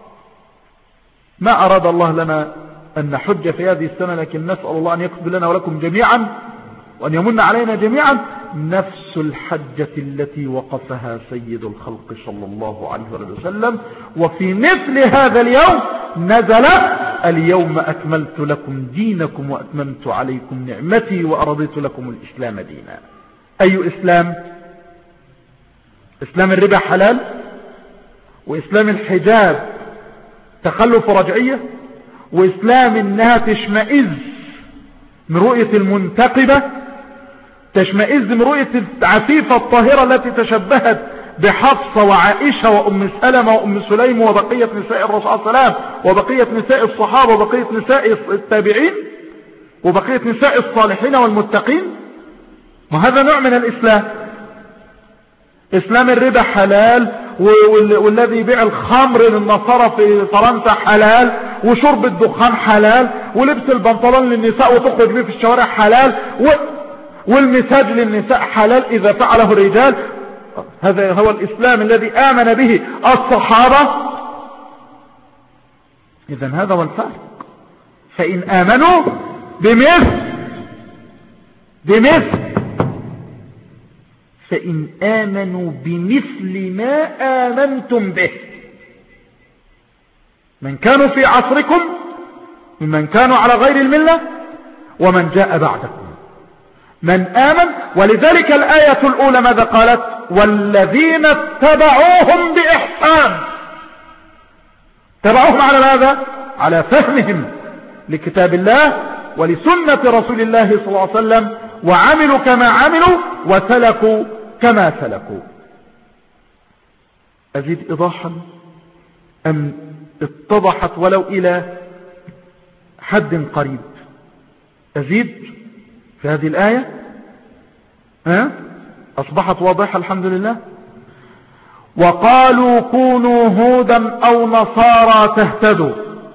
ما أراد الله لنا أن نحج في هذه السنة، لكن نسأل الله أن يكتب لنا ولكم جميعا وأن يمن علينا جميعا نفس الحجة التي وقفها سيد الخلق صلى الله عليه وسلم. وفي مثل هذا اليوم نزل: اليوم أكملت لكم دينكم وأتممت عليكم نعمتي ورضيت لكم الإسلام دينا. أي إسلام؟ إسلام الربا حلال، وإسلام الحجاب تخلف رجعية، وإسلام إنها تشمئز من رؤية المنتقبة، تشمئز من رؤية العفيفة الطاهرة التي تشبهت بحفصة وعائشة وأم سلمة وأم سليم وبقية نساء الرسول صلى الله عليه وسلم وبقية نساء الصحابة وبقية نساء التابعين وبقية نساء الصالحين والمتقين. وهذا نوع من الإسلام. إسلام الربا حلال، والذي يبيع الخمر للنصارى في فرنسا حلال، وشرب الدخان حلال، ولبس البنطلون للنساء وتخرج به في الشوارع حلال، والمساج للنساء حلال إذا فعله الرجال. هذا هو الإسلام الذي آمن به الصحابة. إذن هذا هو الفرق. فإن آمنوا بمثل بمثل فإن آمنوا بمثل ما آمنتم به من كانوا في عصركم ممن كانوا على غير الملة ومن جاء بعدكم من آمن. ولذلك الآية الأولى ماذا قالت؟ والذين اتبعوهم بإحسان. تبعوهم على ماذا؟ على فهمهم لكتاب الله ولسنة رسول الله صلى الله عليه وسلم، وعملوا كما عملوا وسلكوا كما سلكوا. أزيد إيضاحا أم اتضحت ولو إلى حد قريب. أزيد في هذه الآية؟ ها؟ أصبحت واضحة الحمد لله. وقالوا كونوا هودا أو نصارى تهتدوا.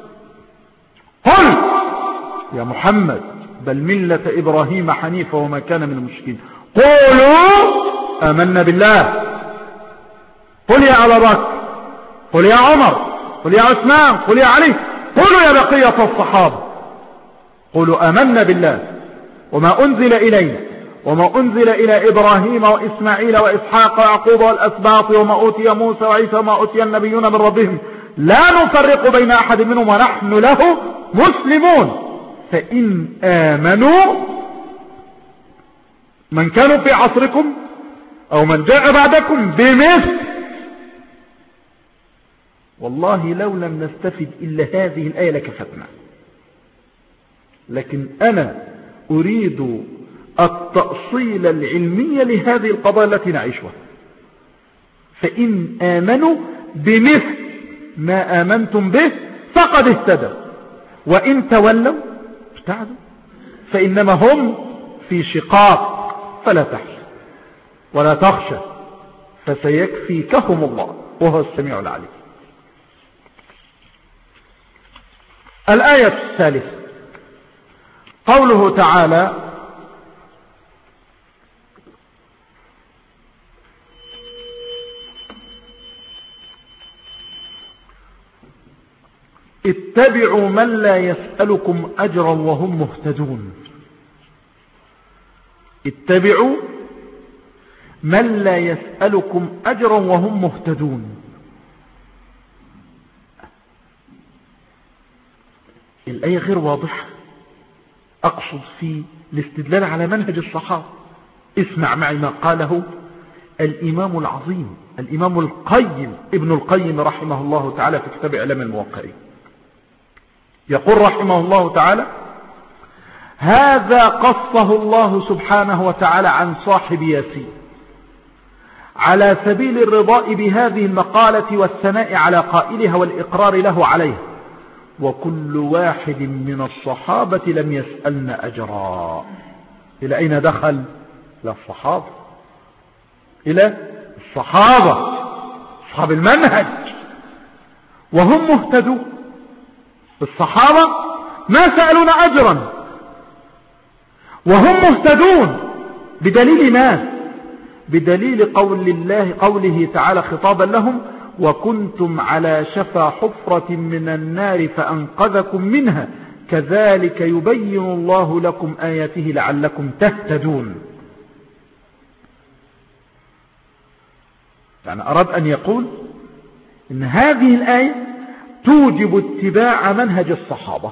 قل يا محمد بل ملة إبراهيم حنيفا وما كان من المشركين. قولوا آمنا بالله. قل يا أبا بكر، قل يا عمر، قل يا عثمان، قل يا علي، قولوا يا بقية الصحابة، قولوا آمنا بالله وما أنزل إلينا وما أنزل إلى إبراهيم وإسماعيل وإسحاق ويعقوب والأسباط وما أوتي موسى وعيسى وما أوتي النبيون من ربهم لا نفرق بين أحد منهم ونحن له مسلمون. فإن آمنوا من كانوا في عصركم أو من جاء بعدكم بمثل. والله لو لم نستفد إلا هذه الآية لكفتنا، لكن أنا أريد التأصيل العلمي لهذه القضايا التي نعيشها. فإن آمنوا بمثل ما آمنتم به فقد اهتدوا وإن تولوا ابتعدوا فإنما هم في شقاق. فلا تحزن ولا تخشى فسيكفيكهم الله وهو السميع العليم. الآية الثالثة قوله تعالى اتبعوا من لا يسألكم أجرا وهم مهتدون. اتبعوا من لا يسألكم أجرا وهم مهتدون. الآية غير واضحة. أقصد في الاستدلال على منهج الصحابة. اسمع معي ما قاله الإمام العظيم الإمام القيم ابن القيم رحمه الله تعالى في كتاب إعلام الموقعين. يقول رحمه الله تعالى: هذا قصه الله سبحانه وتعالى عن صاحب ياسين على سبيل الرضاء بهذه المقالة والثناء على قائلها والإقرار له عليها، وكل واحد من الصحابة لم يسألنا أجرا. إلى أين دخل؟ إلى الصحابة، إلى الصحابة أصحاب المنهج وهم مهتدون. الصحابة ما سألون أجرا وهم مهتدون. بدليل ما؟ بدليل قول الله قوله تعالى خطابا لهم: وكنتم على شفا حفرة من النار فأنقذكم منها كذلك يبين الله لكم آياته لعلكم تهتدون. يعني أراد أن يقول إن هذه الآية توجب اتباع منهج الصحابة.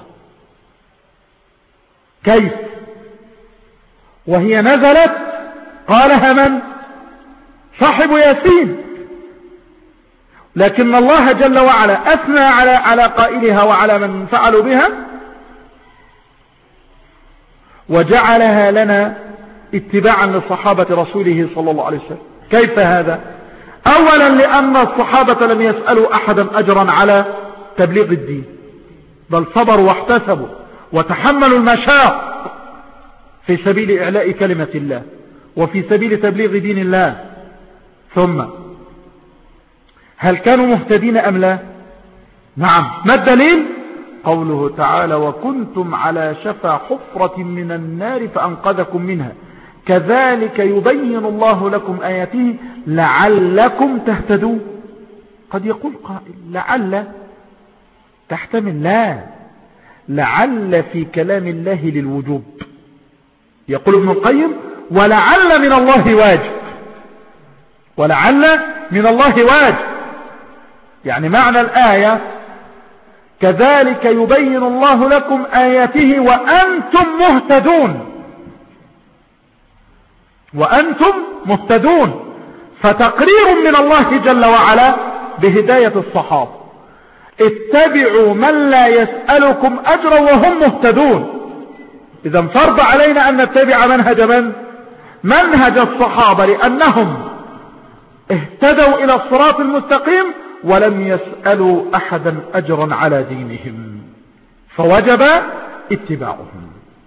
كيف؟ وهي نزلت قالها من؟ صاحب ياسين، لكن الله جل وعلا أثنى على على قائلها وعلى من فعلوا بها وجعلها لنا اتباعا لصحابة رسوله صلى الله عليه وسلم. كيف هذا؟ أولا لأن الصحابة لم يسألوا أحدا أجرا على تبليغ الدين، بل صبروا واحتسبوا وتحملوا المشاق في سبيل إعلاء كلمة الله وفي سبيل تبليغ دين الله. ثم هل كانوا مهتدين أم لا؟ نعم. ما الدليل؟ قوله تعالى: وكنتم على شفا حفرة من النار فأنقذكم منها كذلك يبين الله لكم آياته لعلكم تهتدون. قد يقول قائل: لعل تحتمل لا، لعل في كلام الله للوجوب. يقول ابن القيم: ولعل من الله واجب، ولعل من الله واجب. يعني معنى الآية كذلك يبين الله لكم آياته وأنتم مهتدون، وأنتم مهتدون، فتقرير من الله جل وعلا بهداية الصحابة. اتبعوا من لا يسألكم أجرا وهم مهتدون. إذا فرض علينا أن نتبع منهج من؟ منهج الصحابة، لأنهم اهتدوا إلى الصراط المستقيم ولم يسألوا أحدا أجرا على دينهم، فوجب اتباعهم.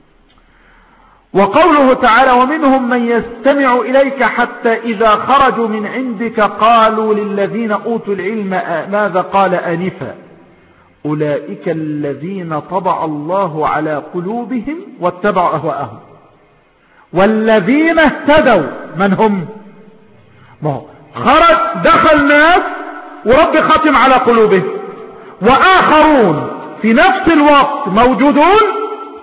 وقوله تعالى ومنهم من يستمع إليك حتى إذا خرجوا من عندك قالوا للذين أوتوا العلم ماذا قال آنفا أولئك الذين طبع الله على قلوبهم واتبعوا أهواءهم والذين اهتدوا من هم؟ ما هو خرج دخل ناس ورب ختم على قلوبهم، وآخرون في نفس الوقت موجودون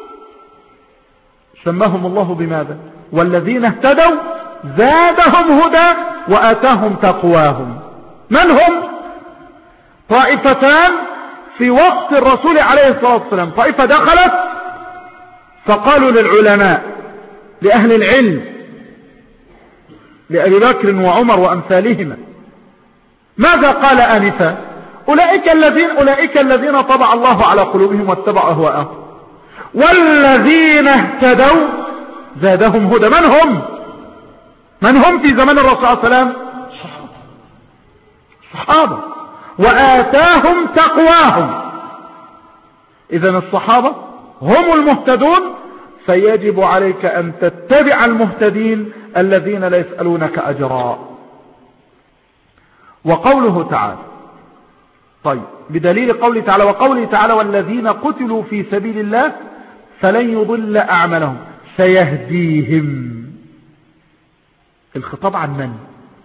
سماهم الله بماذا؟ والذين اهتدوا زادهم هدى وآتاهم تقواهم. من هم؟ طائفتان في وقت الرسول عليه الصلاة والسلام. طائفة دخلت فقالوا للعلماء لأهل العلم لأبي بكر وعمر وأمثالهما ماذا قال آنفا؟ أولئك الذين أولئك الذين طبع الله على قلوبهم واتبعوا أهواءهم والذين اهتدوا زادهم هدى. من هم؟ من هم في زمن الرسول صلى الله عليه وسلم؟ صحابة. وآتاهم تقواهم. إذن الصحابة هم المهتدون، فيجب عليك أن تتبع المهتدين الذين لا يسألونك أجرا. وقوله تعالى طيب بدليل قوله تعالى وقوله تعالى والذين قتلوا في سبيل الله فلن يضل أعمالهم سيهديهم. الخطاب عن من؟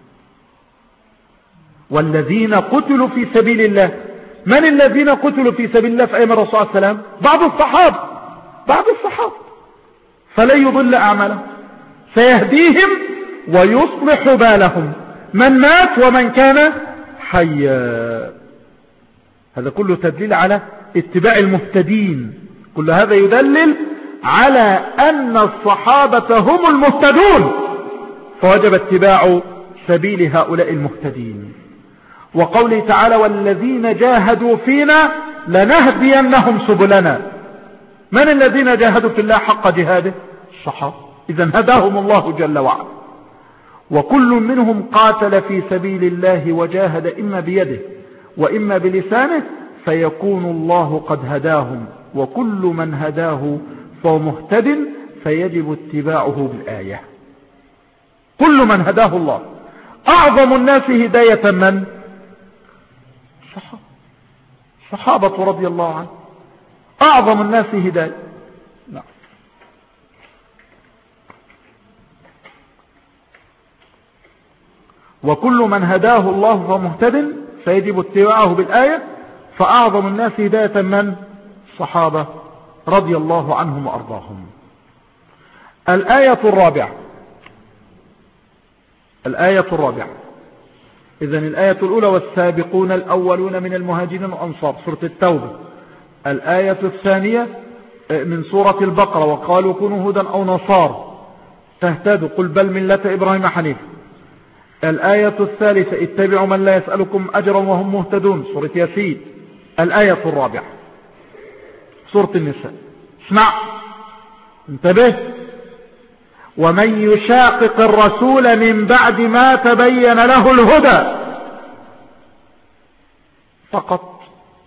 والذين قتلوا في سبيل الله. من الذين قتلوا في سبيل الله في أيام الرسول صلى الله عليه وسلم؟ بعض الصحابة بعض الصحابة فلن يضل أعمالهم سيهديهم ويصلح بالهم من مات ومن كان حيا. هذا كله تدليل على اتباع المهتدين. كل هذا يدلل على أن الصحابة هم المهتدون، فوجب اتباع سبيل هؤلاء المهتدين. وقوله تعالى والذين جاهدوا فينا لنهدينهم سبلنا. من الذين جاهدوا في الله حق جهاده؟ الصحابة. إذن هداهم الله جل وعلا. وكل منهم قاتل في سبيل الله وجاهد إما بيده وإما بلسانه فيكون الله قد هداهم. وكل من هداه فهو مهتد فيجب اتباعه بالآية. كل من هداه الله. أعظم الناس هداية من؟ صحابة رضي الله عنه أعظم الناس هداية. نعم. وكل من هداه الله فهو مهتد فيجب اتباعه بالآية. فأعظم الناس هداية من؟ الصحابة رضي الله عنهم وأرضاهم. الآية الرابعة الآية الرابعة إذن الآية الأولى والسابقون الأولون من المهاجرين والأنصار سورة التوبة. الآية الثانية من سورة البقرة وقالوا كونوا هودا أو نصارى تهتدوا قل بل ملة إبراهيم حنيفا. الآية الثالثة اتبعوا من لا يسألكم أجرا وهم مهتدون سورة ياسين. الآية الرابعة سورة النساء. اسمع انتبه ومن يشاقق الرسول من بعد ما تبين له الهدى فقط.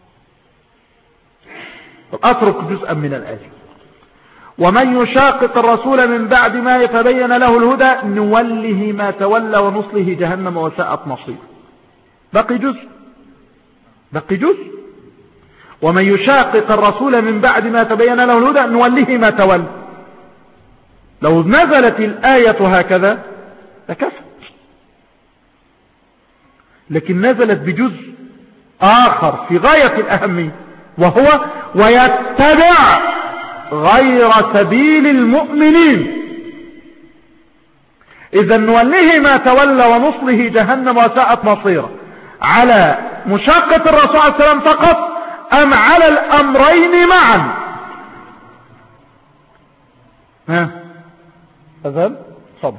أترك جزءا من الآية. ومن يشاقق الرسول من بعد ما يتبين له الهدى نوله ما تولى ونصله جهنم وساءت مصير. بقي جزء بقي جزء ومن يشاقق الرسول من بعد ما تبين له الهدى نوله ما تولى. لو نزلت الآية هكذا لكفت، لكن نزلت بجزء آخر في غاية الأهمية وهو ويتبع غير سبيل المؤمنين. إذا نوله ما تولى ونصله جهنم وساءت مصيره. على مشاقة الرسول صلى الله عليه وسلم فقط أم على الأمرين معا؟ ها أذن صبر.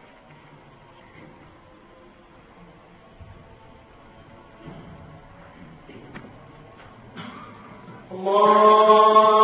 الله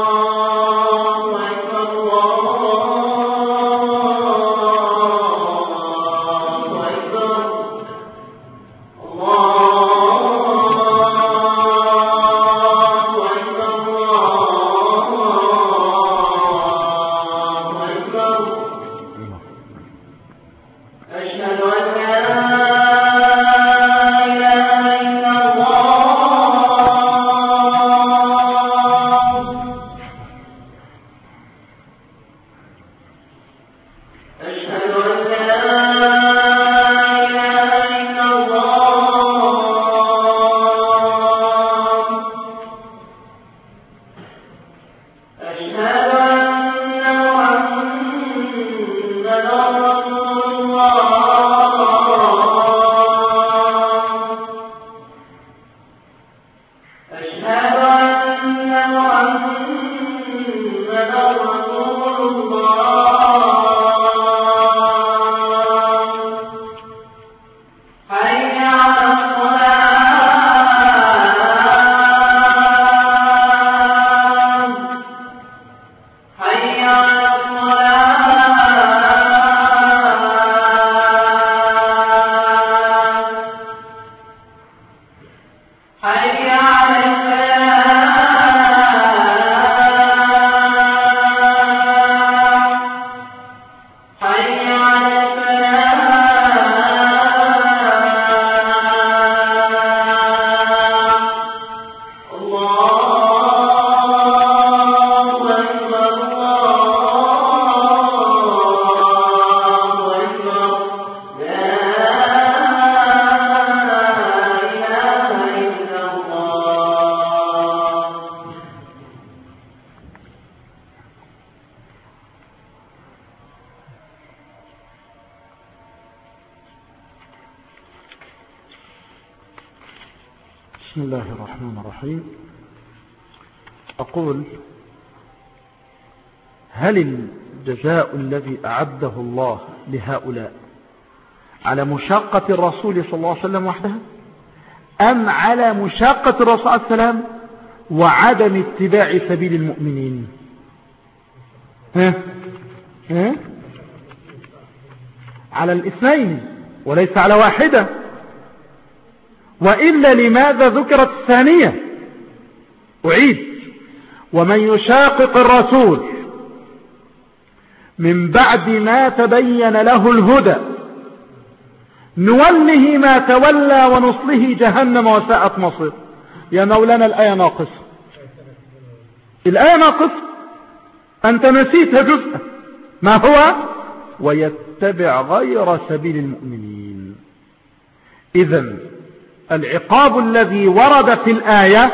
بسم الله الرحمن الرحيم. أقول: هل الجزاء الذي أعده الله لهؤلاء على مشاقة الرسول صلى الله عليه وسلم وحدها، أم على مشاقة الرسول صلى الله عليه وسلم وعدم اتباع سبيل المؤمنين؟ ها؟ ها؟ على الاثنين وليس على واحدة. وإلا لماذا ذكرت الثانية؟ أعيد: ومن يشاقق الرسول من بعد ما تبين له الهدى نوله ما تولى ونصله جهنم وساءت مصير. يا مولانا الآية ناقصة، الآية ناقصة، أنت نسيت جزءا. ما هو؟ ويتبع غير سبيل المؤمنين. إذن العقاب الذي ورد في الآية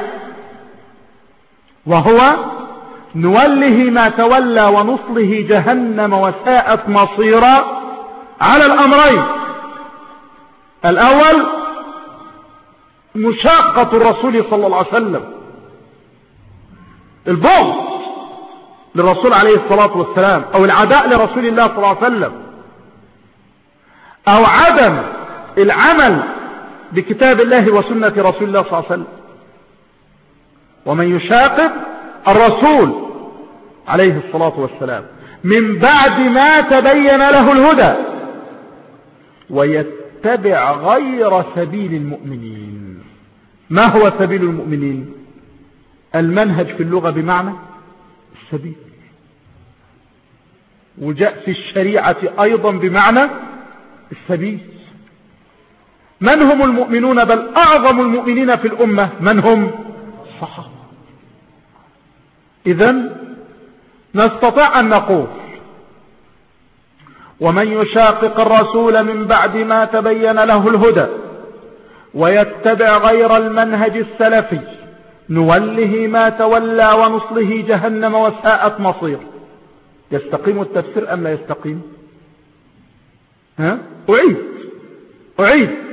وهو نوله ما تولى ونصله جهنم وساءت مصيرا على الأمرين: الأول مشاقة الرسول صلى الله عليه وسلم، البغض للرسول عليه الصلاة والسلام أو العداء لرسول الله صلى الله عليه وسلم، أو عدم العمل بكتاب الله وسنة رسول الله صلى الله عليه وسلم. ومن يشاقق الرسول عليه الصلاة والسلام من بعد ما تبين له الهدى ويتبع غير سبيل المؤمنين. ما هو سبيل المؤمنين؟ المنهج في اللغة بمعنى السبيل، وجاء في الشريعة أيضا بمعنى السبيل. من هم المؤمنون؟ بل أعظم المؤمنين في الأمة من هم؟ الصحابة. إذن نستطيع أن نقول: ومن يشاقق الرسول من بعد ما تبين له الهدى ويتبع غير المنهج السلفي نوله ما تولى ونصله جهنم وساءت مصير. يستقيم التفسير أم لا يستقيم؟ ها؟ أعيد أعيد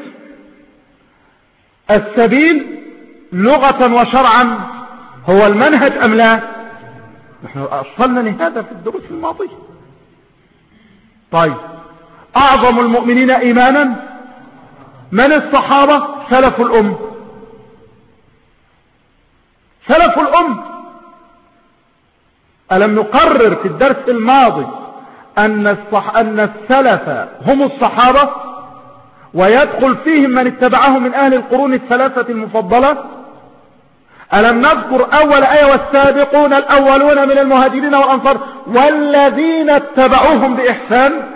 السبيل لغة وشرعا هو المنهج أم لا؟ نحن أصلنا لهذا في الدروس الماضية. طيب، أعظم المؤمنين إيمانا من؟ الصحابة، سلف الأم. سلف الأم. ألم نقرر في الدرس الماضي أن, الصح... أن السلف هم الصحابة ويدخل فيهم من اتبعهم من أهل القرون الثلاثة المفضلة؟ ألم نذكر أول آية: والسابقون الأولون من المهاجرين والأنصار والذين اتبعوهم بإحسان؟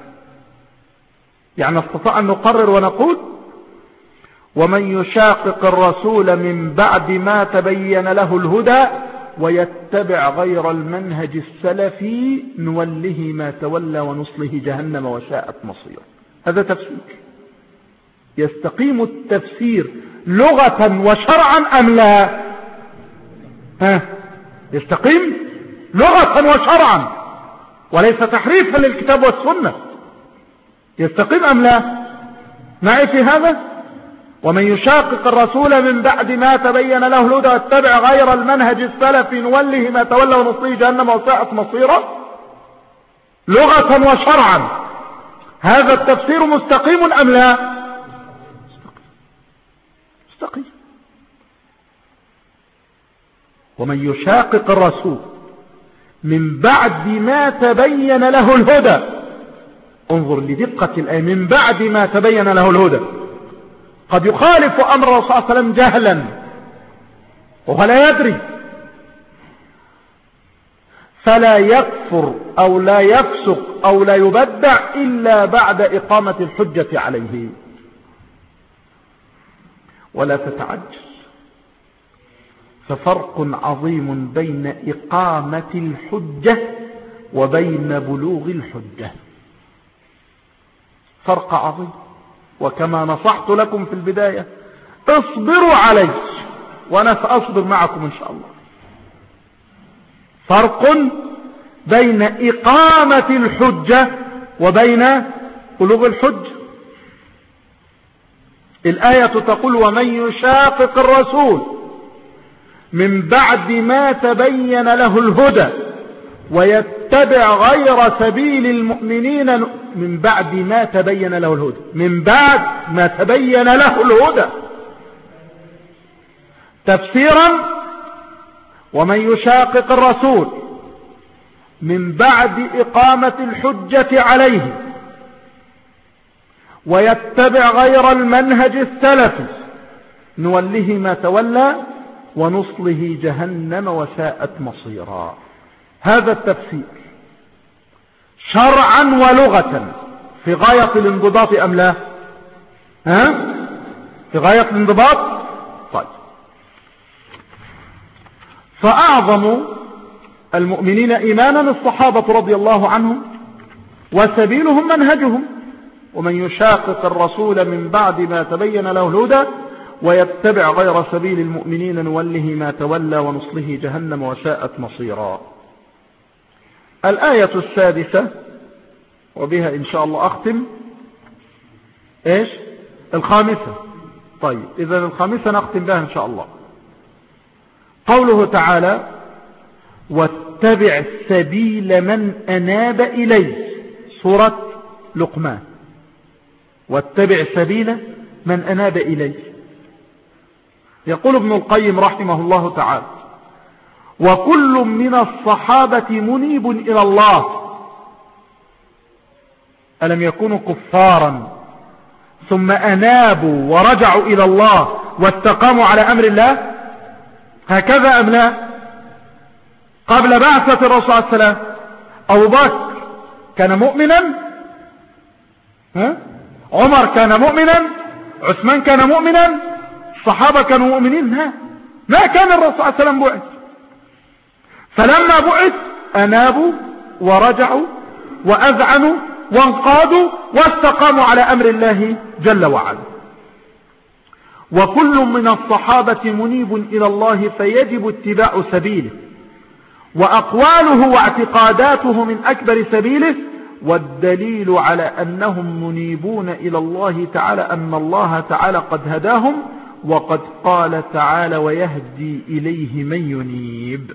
يعني نستطيع أن نقرر ونقول: ومن يشاقق الرسول من بعد ما تبين له الهدى ويتبع غير المنهج السلفي نوله ما تولى ونصله جهنم وساءت مصيره. هذا تفسير. يستقيم التفسير لغة وشرعا أم لا؟ ها؟ يستقيم لغة وشرعا وليس تحريفا للكتاب والسنة. يستقيم أم لا؟ معي في هذا؟ ومن يشاقق الرسول من بعد ما تبين له الهدى واتبع غير المنهج السلفي نوله ما تولى ونصله جهنم وساءت مصيره. لغة وشرعا هذا التفسير مستقيم أم لا؟ مستقيم. ومن يشاقق الرسول من بعد ما تبين له الهدى، انظر لدقة الآية، من بعد ما تبين له الهدى. قد يخالف أمر الرسول صلى الله عليه وسلم جهلا وهو لا يدري، فلا يكفر أو لا يفسق أو لا يبدع إلا بعد إقامة الحجة عليه. ولا تتعجل، ففرق عظيم بين إقامة الحجة وبين بلوغ الحجة، فرق عظيم. وكما نصحت لكم في البداية اصبروا عليه وأنا سأصبر معكم إن شاء الله. فرق بين إقامة الحجة وبين بلوغ الحجة. الآية تقول ومن يشاقق الرسول من بعد ما تبين له الهدى ويتبع غير سبيل المؤمنين. من بعد ما تبين له الهدى، من بعد ما تبين له الهدى. تفسيرا ومن يشاقق الرسول من بعد إقامة الحجة عليه ويتبع غير المنهج السلفي نوله ما تولى ونصله جهنم وساءت مصيرا. هذا التفسير شرعا ولغة في غاية الانضباط أم لا؟ ها؟ في غاية الانضباط. طيب، فأعظم المؤمنين إيمانا الصحابة رضي الله عنهم وسبيلهم منهجهم. ومن يشاقق الرسول من بعد ما تبين له الهدى ويتبع غير سبيل المؤمنين نوله ما تولى ونصله جهنم وساءت مصيرا. الآية السادسة وبها إن شاء الله أختم. إيش؟ الخامسة. طيب، إذا الخامسة نختم بها إن شاء الله. قوله تعالى واتبع سبيل من أناب إليه، سورة لقمان. واتبع سبيل من أناب إليه. يقول ابن القيم رحمه الله تعالى وكل من الصحابة منيب إلى الله. ألم يكونوا كفارا ثم أنابوا ورجعوا إلى الله واستقاموا على أمر الله؟ هكذا أم لا؟ قبل بعثة الرسول صلى الله عليه وسلم أبو بكر كان مؤمنا، ها؟ عمر كان مؤمنا، عثمان كان مؤمنا، الصحابة كانوا مؤمنين. ها؟ ما كان الرسول صلى الله عليه وسلم بعث. فلما بعث أنابوا ورجعوا وأذعنوا وانقادوا واستقاموا على أمر الله جل وعلا. وكل من الصحابة منيب إلى الله فيجب اتباع سبيله، وأقواله واعتقاداته من أكبر سبيله. والدليل على أنهم منيبون إلى الله تعالى أن الله تعالى قد هداهم، وقد قال تعالى ويهدي إليه من ينيب.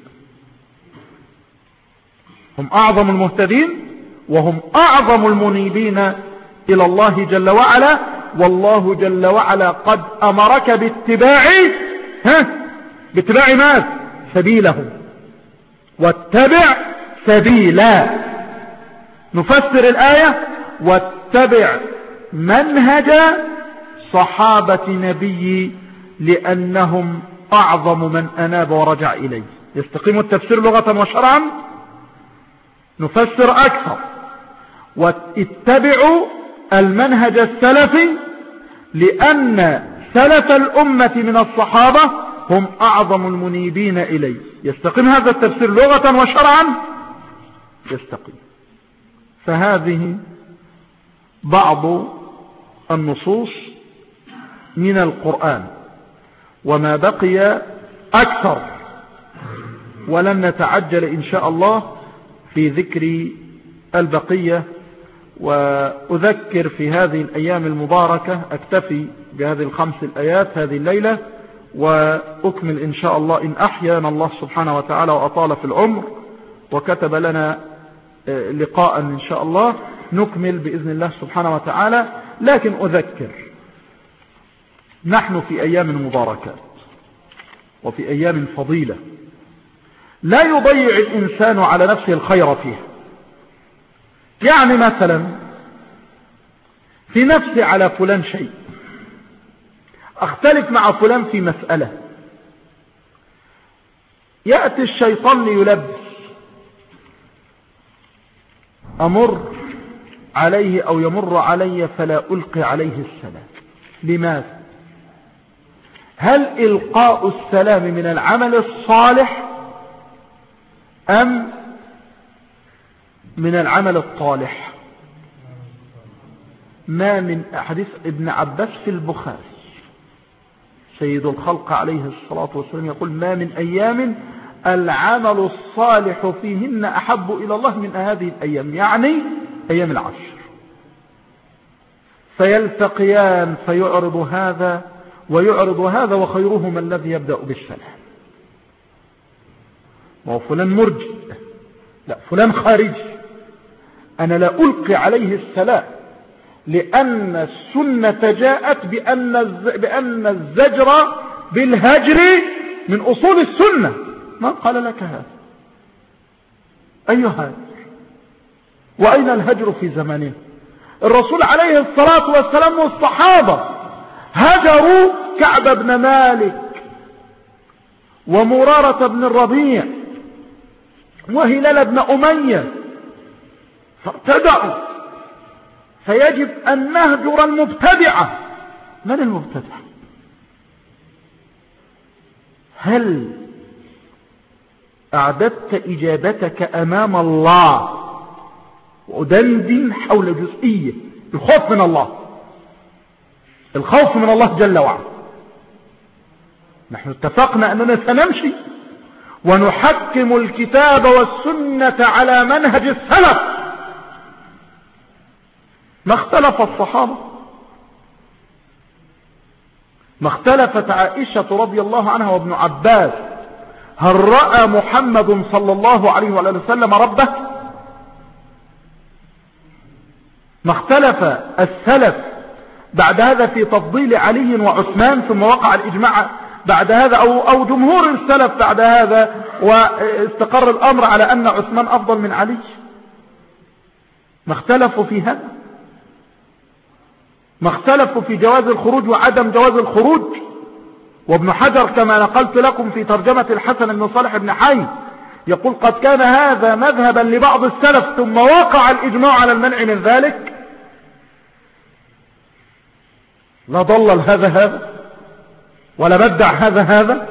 هم أعظم المهتدين وهم أعظم المنيبين إلى الله جل وعلا. والله جل وعلا قد أمرك باتباع ها باتباع ماذا؟ سبيله. واتبع سبيلا. نفسر الآية واتبع منهج صحابة نبي لأنهم أعظم من أناب ورجع إليه. يستقيم التفسير لغة وشرعا. نفسر أكثر واتبعوا المنهج السلفي لأن سلف الأمة من الصحابة هم أعظم المنيبين إليه. يستقيم هذا التفسير لغة وشرعا؟ يستقيم. فهذه بعض النصوص من القرآن، وما بقي أكثر، ولن نتعجل إن شاء الله في ذكر البقية. وأذكر في هذه الأيام المباركة، أكتفي بهذه الخمس الآيات هذه الليلة، وأكمل إن شاء الله إن أحيانا الله سبحانه وتعالى وأطال في العمر وكتب لنا لقاء إن شاء الله، نكمل بإذن الله سبحانه وتعالى. لكن أذكر، نحن في أيام مباركات وفي أيام فضيلة، لا يضيع الإنسان على نفسه الخير فيها. يعني مثلا في نفسي على فلان شيء، أختلف مع فلان في مسألة، يأتي الشيطان ليلبس، أمر عليه أو يمر علي فلا ألقي عليه السلام. لماذا؟ هل إلقاء السلام من العمل الصالح أم من العمل الطالح؟ ما من حديث ابن عباس في البخاري، سيد الخلق عليه الصلاة والسلام يقول: ما من أيام العمل الصالح فيهن أحب إلى الله من هذه الأيام، يعني أيام العشر. فيلتقيان فيعرض هذا ويعرض هذا، وخيرهما الذي يبدأ بالسلام. وهو فلان مرجئ، لا فلان خارجي، أنا لا ألقي عليه السلام، لأن السنة جاءت بأن بأن الزجر بالهجر من أصول السنة. من قال لك هذا؟ أي هجر؟ وأين الهجر في زمانه؟ الرسول عليه الصلاة والسلام والصحابة هجروا كعب بن مالك ومرارة بن الربيع وهلال بن أمية، فابتدعوا. فيجب أن نهجر المبتدعة. من المبتدع؟ هل أعددت إجابتك أمام الله وأدندن حول جزئية الخوف من الله؟ الخوف من الله جل وعلا. نحن اتفقنا أننا سنمشي ونحكم الكتاب والسنة على منهج السلف. ما اختلف الصحابة، ما اختلفت عائشة رضي الله عنها وابن عباس: هل رأى محمد صلى الله عليه وآله وسلم ربه؟ ما اختلف السلف بعد هذا في تفضيل علي وعثمان، ثم وقع الإجماع بعد هذا، أو, أو جمهور السلف بعد هذا، واستقر الأمر على أن عثمان أفضل من علي. ما اختلفوا في هذا. ما اختلفوا في جواز الخروج وعدم جواز الخروج. وابن حجر كما نقلت لكم في ترجمة الحسن بن صالح بن حي يقول: قد كان هذا مذهبا لبعض السلف ثم وقع الإجماع على المنع من ذلك. لا ضلل هذا هذا ولا بدع هذا هذا.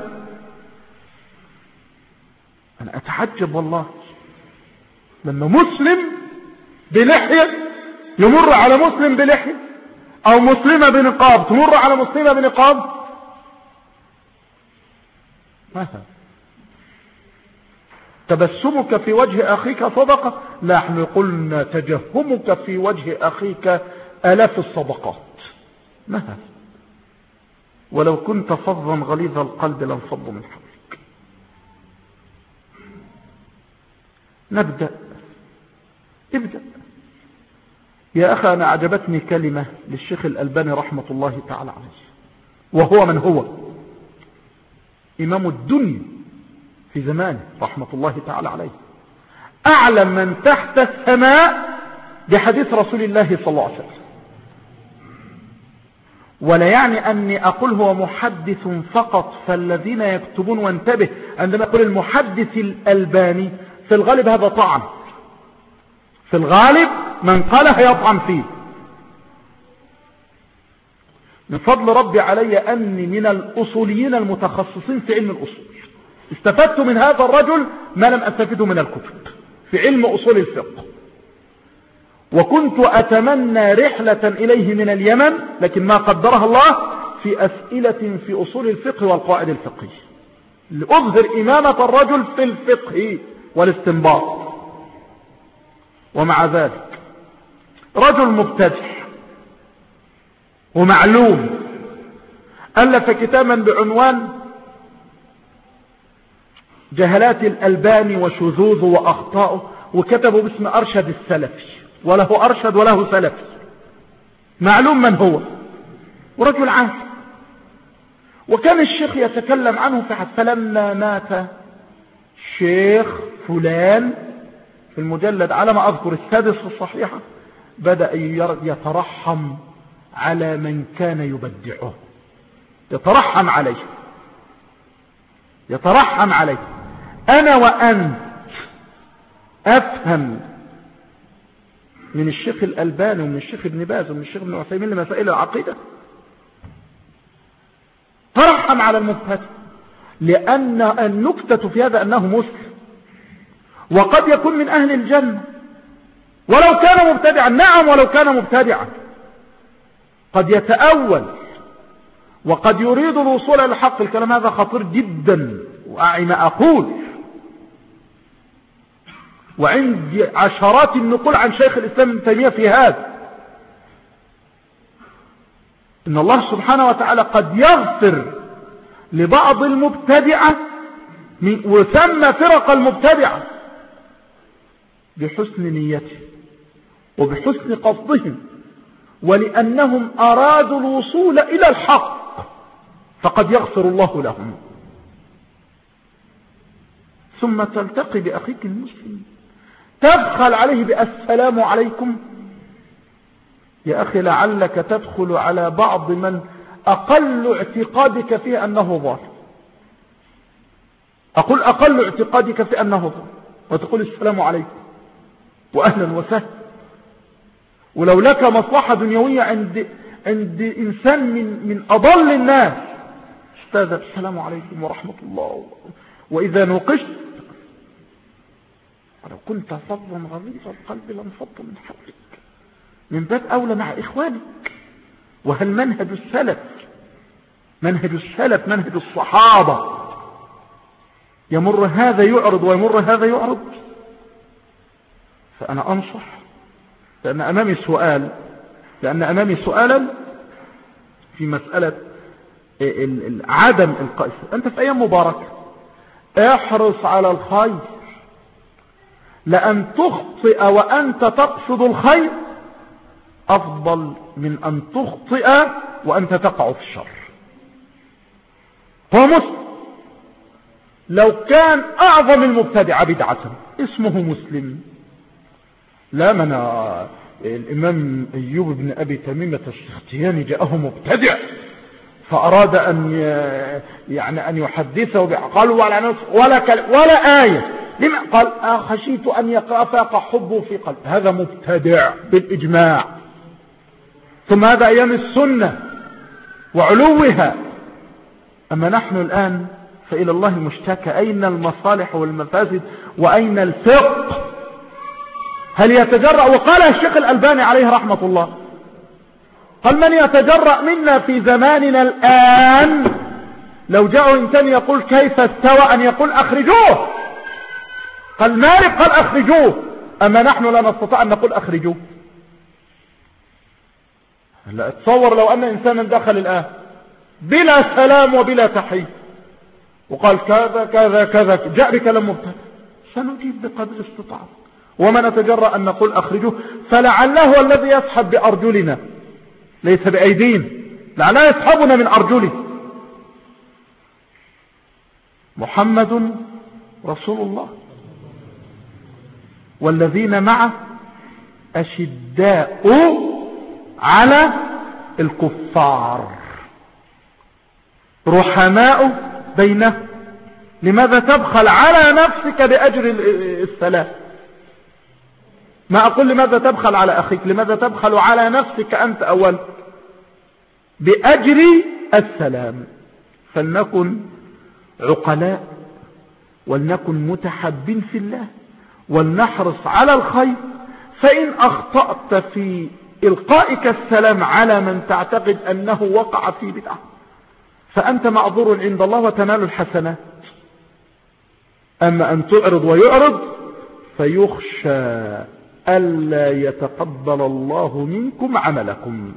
أنا أتعجب والله لما مسلم بلحية يمر على مسلم بلحية، أو مسلمة بنقاب تمر على مسلمة بنقاب. ماذا؟ تبسمك في وجه أخيك صدقة؟ لا، احنا قلنا تجهمك في وجه أخيك آلاف الصدقات. ماذا؟ ولو كنت فظا غليظ القلب لانفضوا من حولك. نبدأ. ابدأ يا أخي. أنا أعجبتني كلمة للشيخ الألباني رحمة الله تعالى عليه، وهو من هو؟ إمام الدنيا في زمانه رحمة الله تعالى عليه، أعلم من تحت السماء بحديث رسول الله صلى الله عليه وسلم. ولا يعني أني أقول هو محدث فقط، فالذين يكتبون، وانتبه عندما أقول المحدث الألباني في الغالب هذا طعن، في الغالب من قاله يطعن فيه. من فضل ربي علي أني من الأصوليين المتخصصين في علم الأصول، استفدت من هذا الرجل ما لم أستفده من الكتب في علم أصول الفقه، وكنت أتمنى رحلة إليه من اليمن، لكن ما قدرها الله في أسئلة في أصول الفقه والقواعد الفقهية لأظهر إمامة الرجل في الفقه والاستنباط. ومع ذلك رجل مبتدع ومعلوم ألف كتابا بعنوان جهلات الألباني وشذوذه وأخطاؤه، وكتبه باسم أرشد السلفي، وله أرشد وله سلفي، معلوم من هو، ورجل عالم. وكان الشيخ يتكلم عنه فلما مات الشيخ فلان في المجلد على ما أذكر السادس في الصحيحة بدأ يترحم على من كان يبدعه، يترحم عليه يترحم عليه. أنا وأنت أفهم من الشيخ الألباني ومن الشيخ ابن باز ومن الشيخ ابن عثيمين لمسائل العقيدة، ترحم على المبتدع، لأن النكتة في هذا أنه مسلم وقد يكون من أهل الجنة ولو كان مبتدعا. نعم ولو كان مبتدعا قد يتأول وقد يريد الوصول إلى الحق. الكلام هذا خطير جدا وأعي ما أقول، وعندي عشرات النقول عن شيخ الإسلام ابن تيمية في هذا. إن الله سبحانه وتعالى قد يغفر لبعض المبتدعة وثم فرق المبتدعة بحسن نيته وبحسن قصدهم، ولأنهم أرادوا الوصول إلى الحق فقد يغفر الله لهم. ثم تلتقي بأخيك المسلم تبخل عليه بالسلام عليكم. يا أخي لعلك تدخل على بعض من أقل اعتقادك فيه أنه ظالم، أقول أقل اعتقادك في أنه ظالم، وتقول السلام عليكم وأهلا وسهلا، ولو لك مصلحة دنيوية عند عند إنسان من من أضل الناس استاذ السلام عليكم ورحمة الله، وإذا نوقشت ولو كنت فظا غليظ القلب لانفض من حولك، من باب أولى مع إخوانك. وهل منهج السلف منهج السلف منهج الصحابة يمر هذا يعرض ويمر هذا يعرض؟ فأنا أنصح، لأن أمامي سؤال لأن أمامي سؤالا في مسألة عدم القيس. أنت في أيام مباركة احرص على الخير، لأن تخطئ وأنت تقصد الخير أفضل من أن تخطئ وأنت تقع في الشر. هو مسلم، لو كان أعظم المبتدع بدعة اسمه مسلم، لا من الإمام أيوب بن أبي تميمة السختياني جاءه مبتدع فأراد أن يعني أن يحدثه قال ولا نص ولا كلام ولا آية، لما قال خشيت أن يقع حبه في قلب. هذا مبتدع بالإجماع. ثم هذا أيام السنة وعلوها. أما نحن الآن فإلى الله المشتكى. أين المصالح والمفاسد وأين الفقه؟ هل يتجرأ؟ وقال الشيخ الألباني عليه رحمة الله قال من يتجرأ منا في زماننا الآن لو جاء إنسان يقول كيف استوى أن يقول أخرجوه؟ قال مالك قال أخرجوه، أما نحن لا نستطيع أن نقول أخرجوه. لا اتصور لو أن إنسانا دخل الآن بلا سلام وبلا تحية وقال كذا كذا كذا جاء بكلام مبتدع، سنجيب بقدر استطاعته. وما نتجرأ أن نقول أخرجوه، فلعله الذي يسحب بأرجلنا ليس بأيدينا، لعله يسحبنا من أرجله. محمد رسول الله والذين معه أشداء على الكفار رحماء بينهم. لماذا تبخل على نفسك بأجر السلام؟ ما أقول لماذا تبخل على أخيك، لماذا تبخل على نفسك أنت أول بأجر السلام؟ فلنكن عقلاء ولنكن متحبين في الله، ولنحرص على الخير. فإن أخطأت في إلقائك السلام على من تعتقد أنه وقع في بدعة فأنت معذور عند الله وتنال الحسنات. أما أن تعرض ويعرض فيخشى ألا يتقبل الله منكم عملكم.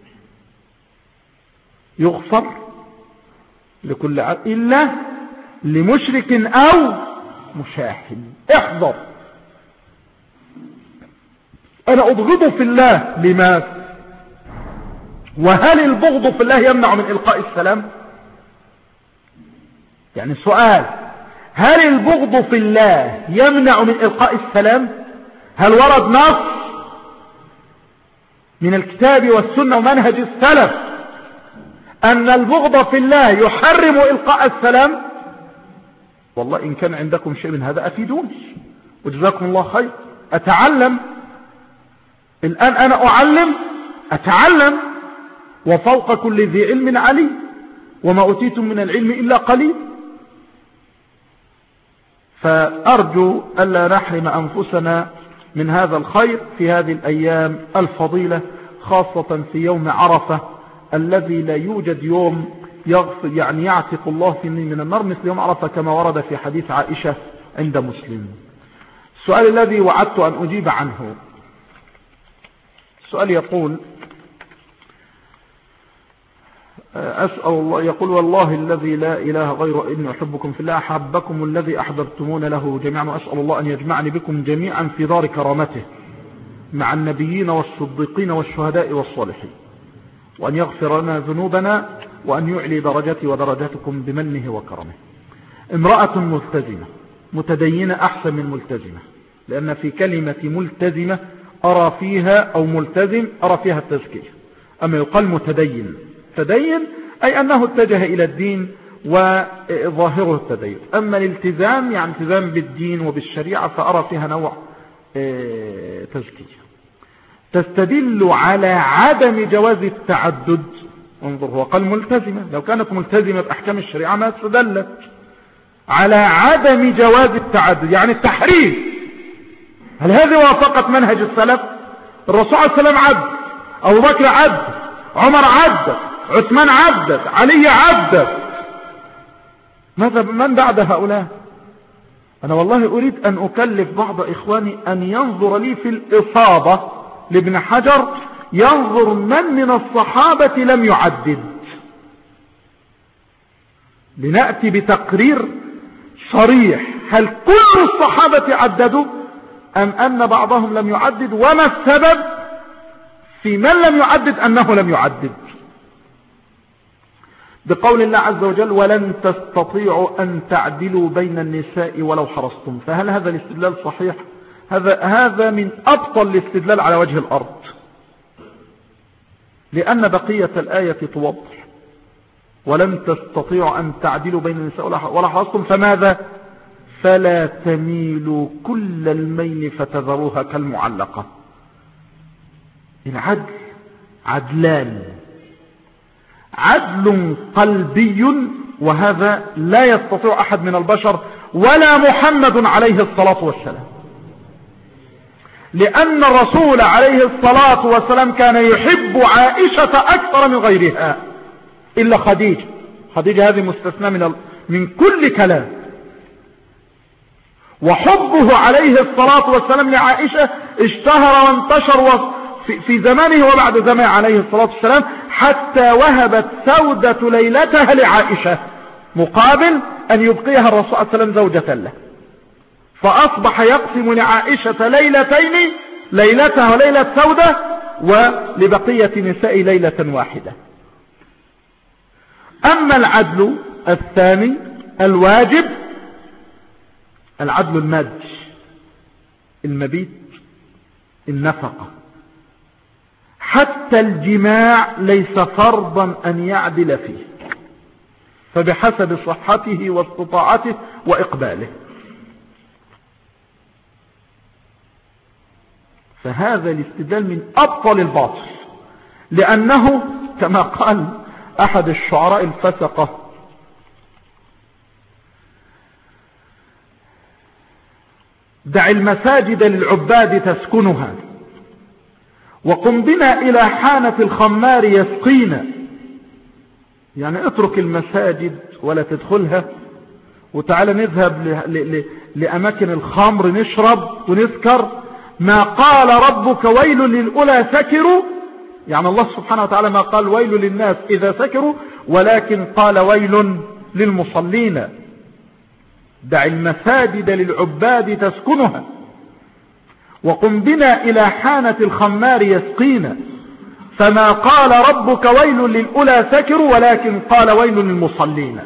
يغفر لكل عبد إلا لمشرك أو مشاحن. احذر. أنا أبغض في الله. لماذا؟ وهل البغض في الله يمنع من إلقاء السلام؟ يعني سؤال، هل البغض في الله يمنع من إلقاء السلام؟ هل ورد نص من الكتاب والسنة ومنهج السلف أن البغض في الله يحرم إلقاء السلام؟ والله إن كان عندكم شيء من هذا أفيدوني وجزاكم الله خير. أتعلم الآن، أنا أعلم أتعلم، وفوق كل ذي علم عليم، وما أوتيتم من العلم إلا قليل. فأرجو ألا نحرم أنفسنا من هذا الخير في هذه الأيام الفضيلة، خاصة في يوم عرفة الذي لا يوجد يوم يغفر يعني يعتق الله فيه من النار مثل يوم عرفة كما ورد في حديث عائشة عند مسلم. السؤال الذي وعدت أن أجيب عنه، السؤال يقول: أسأل الله، يقول: والله الذي لا إله غيره إني أحبكم في الله، أحبكم الذي أحببتمون له جميعا، وأسأل الله أن يجمعني بكم جميعا في دار كرامته مع النبيين والصديقين والشهداء والصالحين، وأن يغفر لنا ذنوبنا، وأن يعلي درجتي ودرجاتكم بمنه وكرمه. امرأة ملتزمة متدينة أحسن من ملتزمة، لأن في كلمة ملتزمة أرى فيها أو ملتزم أرى فيها التزكية، أما يقال متدين، تدين أي أنه اتجه إلى الدين وظاهره التدين. أما الالتزام يعني التزام بالدين وبالشريعة فأرى فيها نوع تزكية. تستدل على عدم جواز التعدد. انظر، هو قال ملتزمة، لو كانت ملتزمة بأحكام الشريعة ما استدلت على عدم جواز التعدد يعني التحريم. هل هذه وافقت منهج السلف؟ الرسول عليه السلام عبد، أبو بكر عبد، عمر عبد، عثمان عبد، علي عبد، ماذا من بعد هؤلاء؟ أنا والله أريد أن أكلف بعض إخواني أن ينظر لي في الإصابة لابن حجر، ينظر من من الصحابة لم يعدد، لنأتي بتقرير صريح هل كل الصحابة عددوا أم أن بعضهم لم يعدد، وما السبب في من لم يعدد أنه لم يعدد. بقول الله عز وجل: ولن تستطيعوا أن تعدلوا بين النساء ولو حرصتم. فهل هذا الاستدلال صحيح؟ هذا هذا من أبطل الاستدلال على وجه الأرض، لأن بقية الآية توضح: ولن تستطيعوا أن تعدلوا بين النساء ولا حرصتم، فماذا؟ فلا تميلوا كل الميل فتذروها كالمعلقة. العدل عدلان، عدل قلبي، وهذا لا يستطيع أحد من البشر ولا محمد عليه الصلاة والسلام، لأن الرسول عليه الصلاة والسلام كان يحب عائشة أكثر من غيرها إلا خديجة. خديجة هذه مستثنى من, من كل كلام. وحبه عليه الصلاة والسلام لعائشة اشتهر وانتشر في زمانه وبعد زمانه عليه الصلاة والسلام، حتى وهبت سودة ليلتها لعائشة مقابل أن يبقيها الرسول صلى الله عليه وسلم زوجة له، فأصبح يقسم لعائشة ليلتين، ليلتها وليلة سودة، ولبقية نساء ليلة واحدة. أما العدل الثاني الواجب، العدل المادي، المبيت، النفقة، حتى الجماع ليس فرضا أن يعدل فيه، فبحسب صحته واستطاعته وإقباله. فهذا الاستدلال من أبطل الباطل، لأنه كما قال أحد الشعراء الفسقة: دع المساجد للعباد تسكنها وقم بنا إلى حانة الخمار يسقينا. يعني اترك المساجد ولا تدخلها وتعالى نذهب ل... ل... لأماكن الخمر نشرب ونسكر. ما قال ربك ويل للأولى سكروا، يعني الله سبحانه وتعالى ما قال ويل للناس إذا سكروا، ولكن قال ويل للمصلين. دع المساجد للعباد تسكنها وقم بنا إلى حانة الخمار يسقينا. فما قال ربك ويل للأولى سكروا، ولكن قال ويل للمصلين.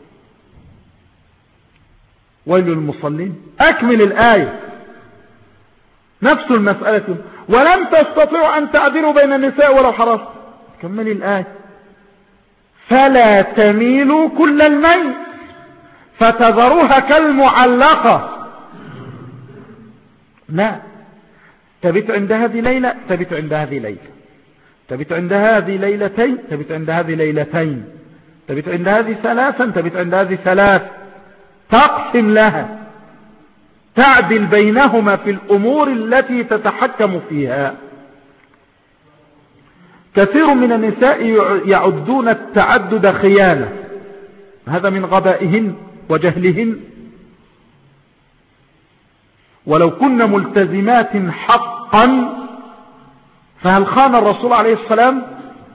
ويل للمصلين. أكمل الآية نفس المسألة. ولم تستطيعوا أن تعدلوا بين النساء ولو حرصتم. كمل الآية. فلا تميلوا كل الميل فتذروها كالمعلقة. لا، تبت عند هذه ليلة، تبت عند هذه ليلة، تبت عند هذه ليلتين، تبت عند هذه ليلتين، تبت عند هذه ثلاثا، تبت عند هذه ثلاث. تقسم لها، تعدل بينهما في الأمور التي تتحكم فيها. كثير من النساء يعدون التعدد خيانة، هذا من غبائهن وجهلهن. ولو كن ملتزمات حقا فهل خان الرسول عليه السلام؟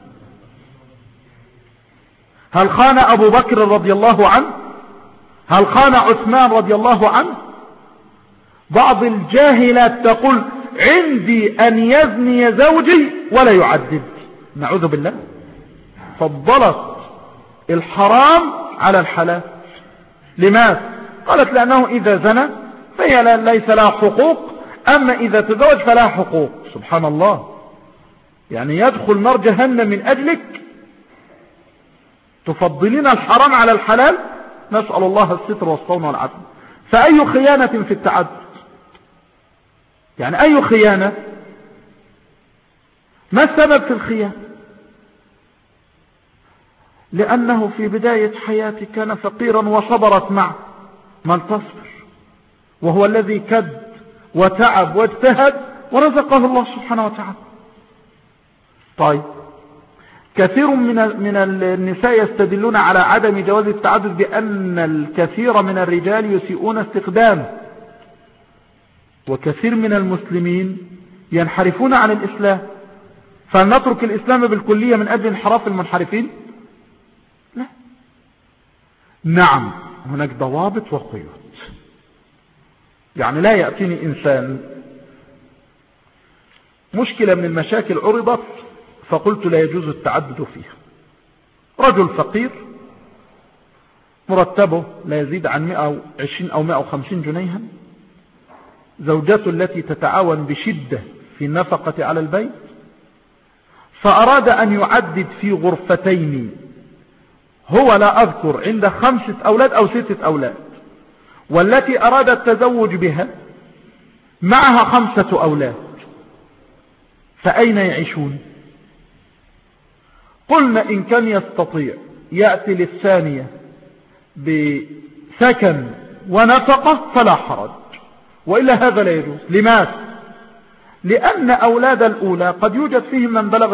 هل خان أبو بكر رضي الله عنه؟ هل خان عثمان رضي الله عنه؟ بعض الجاهلات تقول عندي أن يزني زوجي ولا يعدد. نعوذ بالله. فضلت الحرام على الحلال. لماذا؟ قالت لأنه إذا زنى فهي ليس لها حقوق، أما إذا تزوج فلها حقوق. سبحان الله، يعني يدخل نار جهنم من أجلك. تفضلين الحرام على الحلال. نسأل الله الستر والصون والعفو. فأي خيانة في التعدد؟ يعني أي خيانة؟ ما السبب في الخيانة؟ لأنه في بداية حياته كان فقيرا وصبرت معه. من تصبر وهو الذي كد وتعب واجتهد ورزقه الله سبحانه وتعالى. طيب، كثير من من النساء يستدلون على عدم جواز التعدد بأن الكثير من الرجال يسيئون استخدامه، وكثير من المسلمين ينحرفون عن الإسلام. فلنترك الإسلام بالكلية من أجل انحراف المنحرفين؟ لا. نعم، هناك ضوابط وقيود. يعني لا يأتيني إنسان مشكلة من المشاكل عرضت فقلت لا يجوز التعدد فيها. رجل فقير مرتبه لا يزيد عن مئة وعشرين أو مئة وخمسين جنيها، زوجته التي تتعاون بشدة في النفقة على البيت، فأراد أن يعدد في غرفتين. هو لا أذكر عند خمسة أولاد أو ستة أولاد، والتي أراد التزوج بها معها خمسة أولاد، فأين يعيشون؟ قلنا إن كان يستطيع يأتي للثانية بسكن ونفقة فلا حرج، وإلا هذا لا يجوز. لماذا؟ لأن أولاد الأولى قد يوجد فيهم من بلغ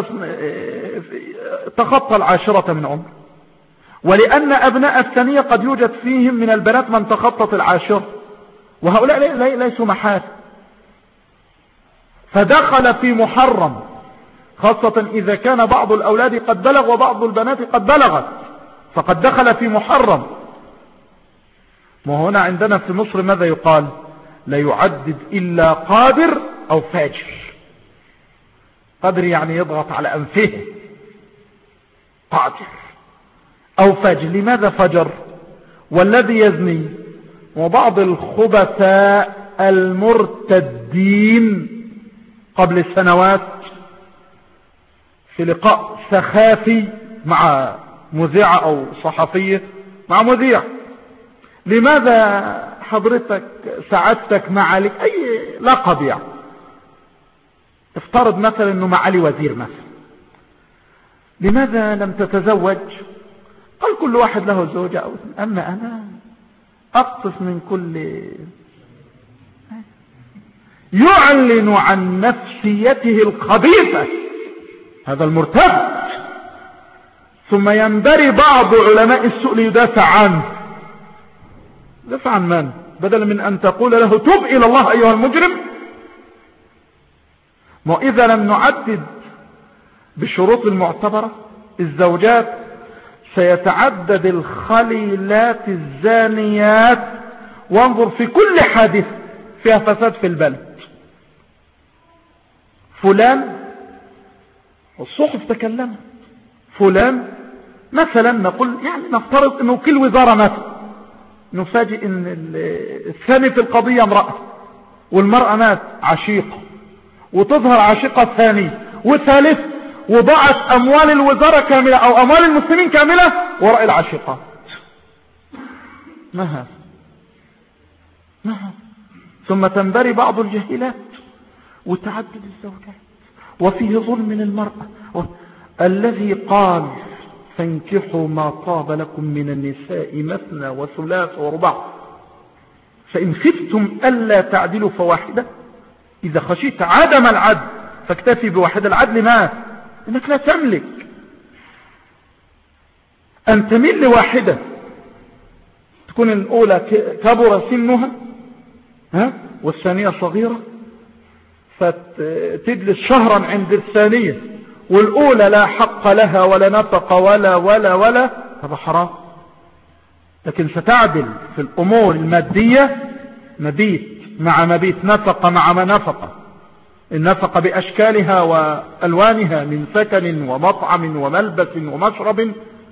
تخطى العاشرة من عمر، ولأن أبناء الثانية قد يوجد فيهم من البنات من تخطت العاشرة، وهؤلاء ليسوا محال. فدخل في محرم، خاصة إذا كان بعض الأولاد قد بلغ وبعض البنات قد بلغت، فقد دخل في محرم. وهنا عندنا في مصر ماذا يقال؟ لا يعدد إلا قادر أو فاجر. قادر يعني يضغط على أنفه، قادر أو فاجر. لماذا فجر؟ والذي يزني. وبعض الخبثاء المرتدين قبل سنوات في لقاء سخافي مع مذيعة أو صحفية مع مذيع، لماذا حضرتك سعادتك معالي أي لقب، يعني افترض مثلا أنه معالي وزير مثلا، لماذا لم تتزوج؟ قال كل واحد له زوجة أو اثنين، أما أنا أقطف من كل. يعلن عن نفسيته الخبيثة، هذا المرتد، ثم ينبري بعض علماء السوء ليدافع عنه. دافع عن من؟ بدلا من أن تقول له تب إلى الله أيها المجرم. وإذا لم نعدد بالشروط المعتبرة الزوجات سيتعدد الخليلات الزانيات. وانظر في كل حادث فيها فساد في البلد. فلان، الصحف تكلمت، فلان مثلا نقول يعني نفترض انه كل وزارة مثلا نفاجئ ان الثاني في القضية امرأة، والمرأة مات عشيقة، وتظهر عشيقة ثاني وثالث، وضعت اموال الوزارة كاملة او اموال المسلمين كاملة وراء العشيقات. ما هذا؟ ما هذا؟ ثم تنبري بعض الجاهلات وتعدد الزوجات، وفيه ظلم للمرأة. الذي قال فانكحوا ما طاب لكم من النساء مثنى وثلاث ورباع فإن خفتم ألا تعدلوا فواحدة. إذا خشيت عدم العدل فاكتفي بواحدة. العدل ما إنك لا تملك أن تميل لواحدة، تكون الأولى كبر سنها ها والثانية صغيرة، فتجلس شهرا عند الثانية، والأولى لا حق لها ولا نفقة ولا ولا ولا، هذا حرام. لكن ستعدل في الأمور المادية، مبيت مع مبيت، نفقة مع ما نفقة، النفقة بأشكالها وألوانها من سكن ومطعم وملبس ومشرب،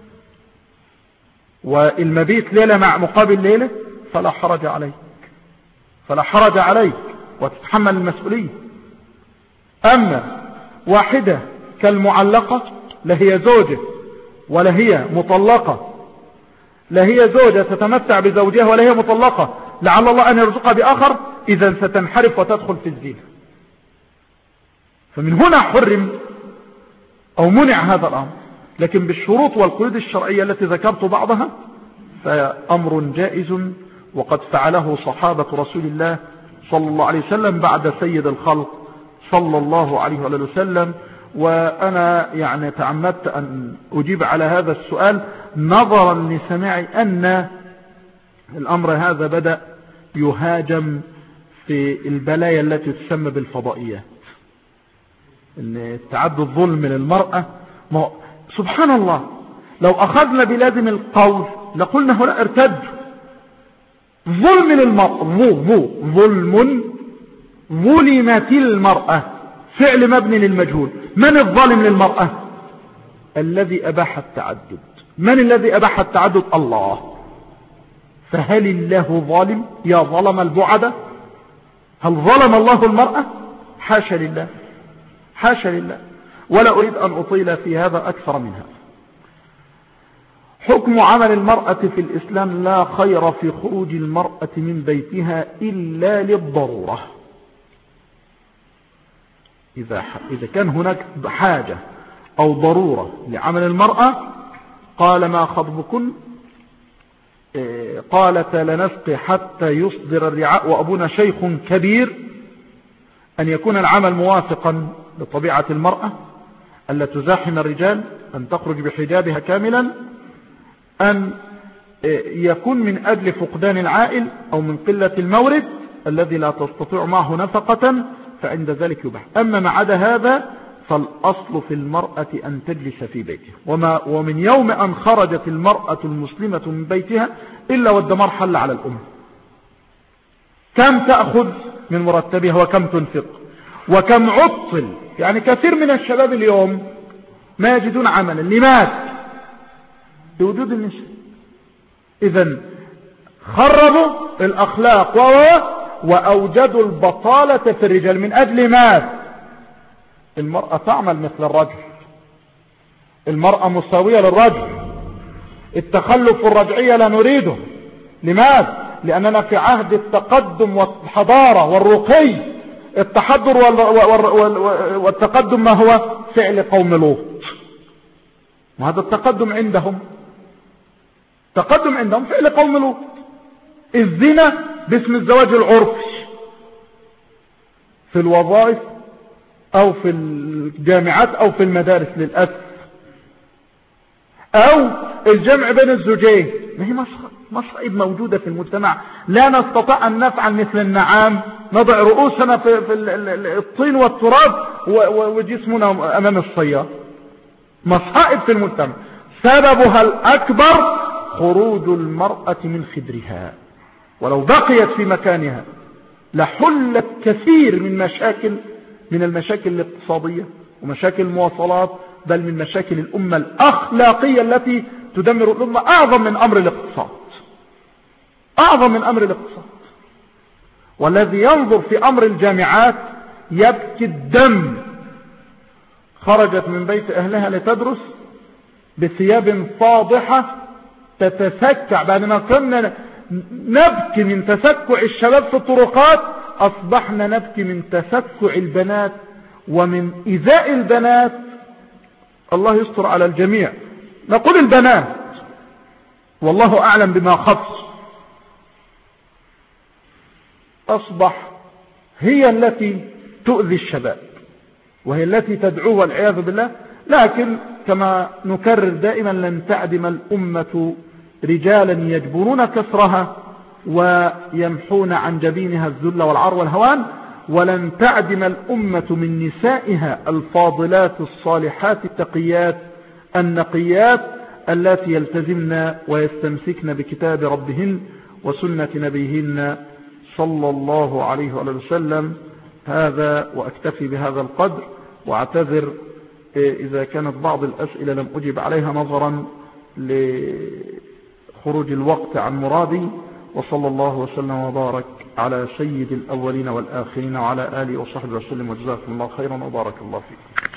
والمبيت ليلة مع مقابل ليلة، فلا حرج عليك، فلا حرج عليك وتتحمل المسؤولية. أما واحدة كالمعلقة، لا هي زوجة ولا هي مطلقة، لا هي زوجة تتمتع بزوجها ولا هي مطلقة، لعل الله أن يرزقها بآخر، إذا ستنحرف وتدخل في الزنا. فمن هنا حرم أو منع هذا الأمر. لكن بالشروط والقيود الشرعية التي ذكرت بعضها فأمر جائز، وقد فعله صحابة رسول الله صلى الله عليه وسلم بعد سيد الخلق صلى الله عليه وسلم. وأنا يعني تعمدت أن أجيب على هذا السؤال نظرا لسماعي أن الأمر هذا بدأ يهاجم في البلايا التي تسمى بالفضائيات، أن تعدد الظلم للمرأة. سبحان الله، لو أخذنا بلازم القول لقلنا هنا ارتد. ظلم للمرأة، ظلم ظلمت المرأة، فعل مبني للمجهول. من الظالم للمرأة؟ الذي أباح التعدد. من الذي أباح التعدد؟ الله. فهل الله ظالم؟ يا ظلم البعدة، هل ظلم الله المرأة؟ حاشا لله، حاشا لله. ولا أريد أن أطيل في هذا أكثر من هذا. حكم عمل المرأة في الإسلام: لا خير في خروج المرأة من بيتها إلا للضرورة. إذا إذا كان هناك حاجة أو ضرورة لعمل المرأة، قال: ما خطبكن؟ قالت: لنسقي حتى يصدر الرعاء وأبونا شيخ كبير. أن يكون العمل موافقا لطبيعة المرأة، ألا تزاحم الرجال، أن تخرج بحجابها كاملا، أن يكون من أجل فقدان العائل أو من قلة المورد الذي لا تستطيع معه نفقة، فعند ذلك يباح. أما ما عدا هذا فالأصل في المرأة أن تجلس في بيتها. وما ومن يوم أن خرجت المرأة المسلمة من بيتها إلا والدمار حل على الأمة. كم تأخذ من مرتبها وكم تنفق وكم عطل. يعني كثير من الشباب اليوم ما يجدون عملا. لماذا؟ بوجود النساء. إذن خربوا الأخلاق وأوجدوا البطالة في الرجال. من أجل ماذا؟ المرأة تعمل مثل الرجل، المرأة مساوية للرجل. التخلف الرجعية لا نريده. لماذا؟ لأننا في عهد التقدم والحضارة والرقي. التحضر والتقدم ما هو؟ فعل قوم لوط. وهذا التقدم عندهم، تقدم عندهم فعل قوم لوط. الزنا باسم الزواج العرفي، في الوظائف أو في الجامعات أو في المدارس للأسف، أو الجمع بين الزوجين. ما هي مصائب موجودة في المجتمع لا نستطيع أن نفعل مثل النعام، نضع رؤوسنا في الطين والتراب وجسمنا أمام الصياد. مصائب في المجتمع سببها الأكبر خروج المرأة من خدرها، ولو بقيت في مكانها لحلت كثير من مشاكل من المشاكل الاقتصادية ومشاكل المواصلات، بل من مشاكل الأمة الأخلاقية التي تدمر الأمة أعظم من أمر الاقتصاد، أعظم من أمر الاقتصاد. والذي ينظر في أمر الجامعات يبكي الدم. خرجت من بيت أهلها لتدرس بثياب فاضحة تتسكع، بعد ما كنا نبكي من تسكع الشباب في الطرقات أصبحنا نبكي من تسكع البنات ومن إيذاء البنات. الله يستر على الجميع. نقول البنات والله أعلم بما خص، أصبح هي التي تؤذي الشباب وهي التي تدعوه والعياذ بالله. لكن كما نكرر دائما لن تعدم الأمة رجالا يجبرون كسرها ويمحون عن جبينها الذل والعار والهوان، ولن تعدم الأمة من نسائها الفاضلات الصالحات التقيات النقيات التي يلتزمن ويستمسكن بكتاب ربهن وسنة نبيهن صلى الله عليه وسلم. هذا وأكتفي بهذا القدر، واعتذر إذا كانت بعض الأسئلة لم أجب عليها نظرا لخروج الوقت عن مرادي. وصلى الله وسلم وبارك على سيد الأولين والآخرين وعلى آله وصحبه وسلم، وجزاكم الله خيرا وبارك الله فيكم.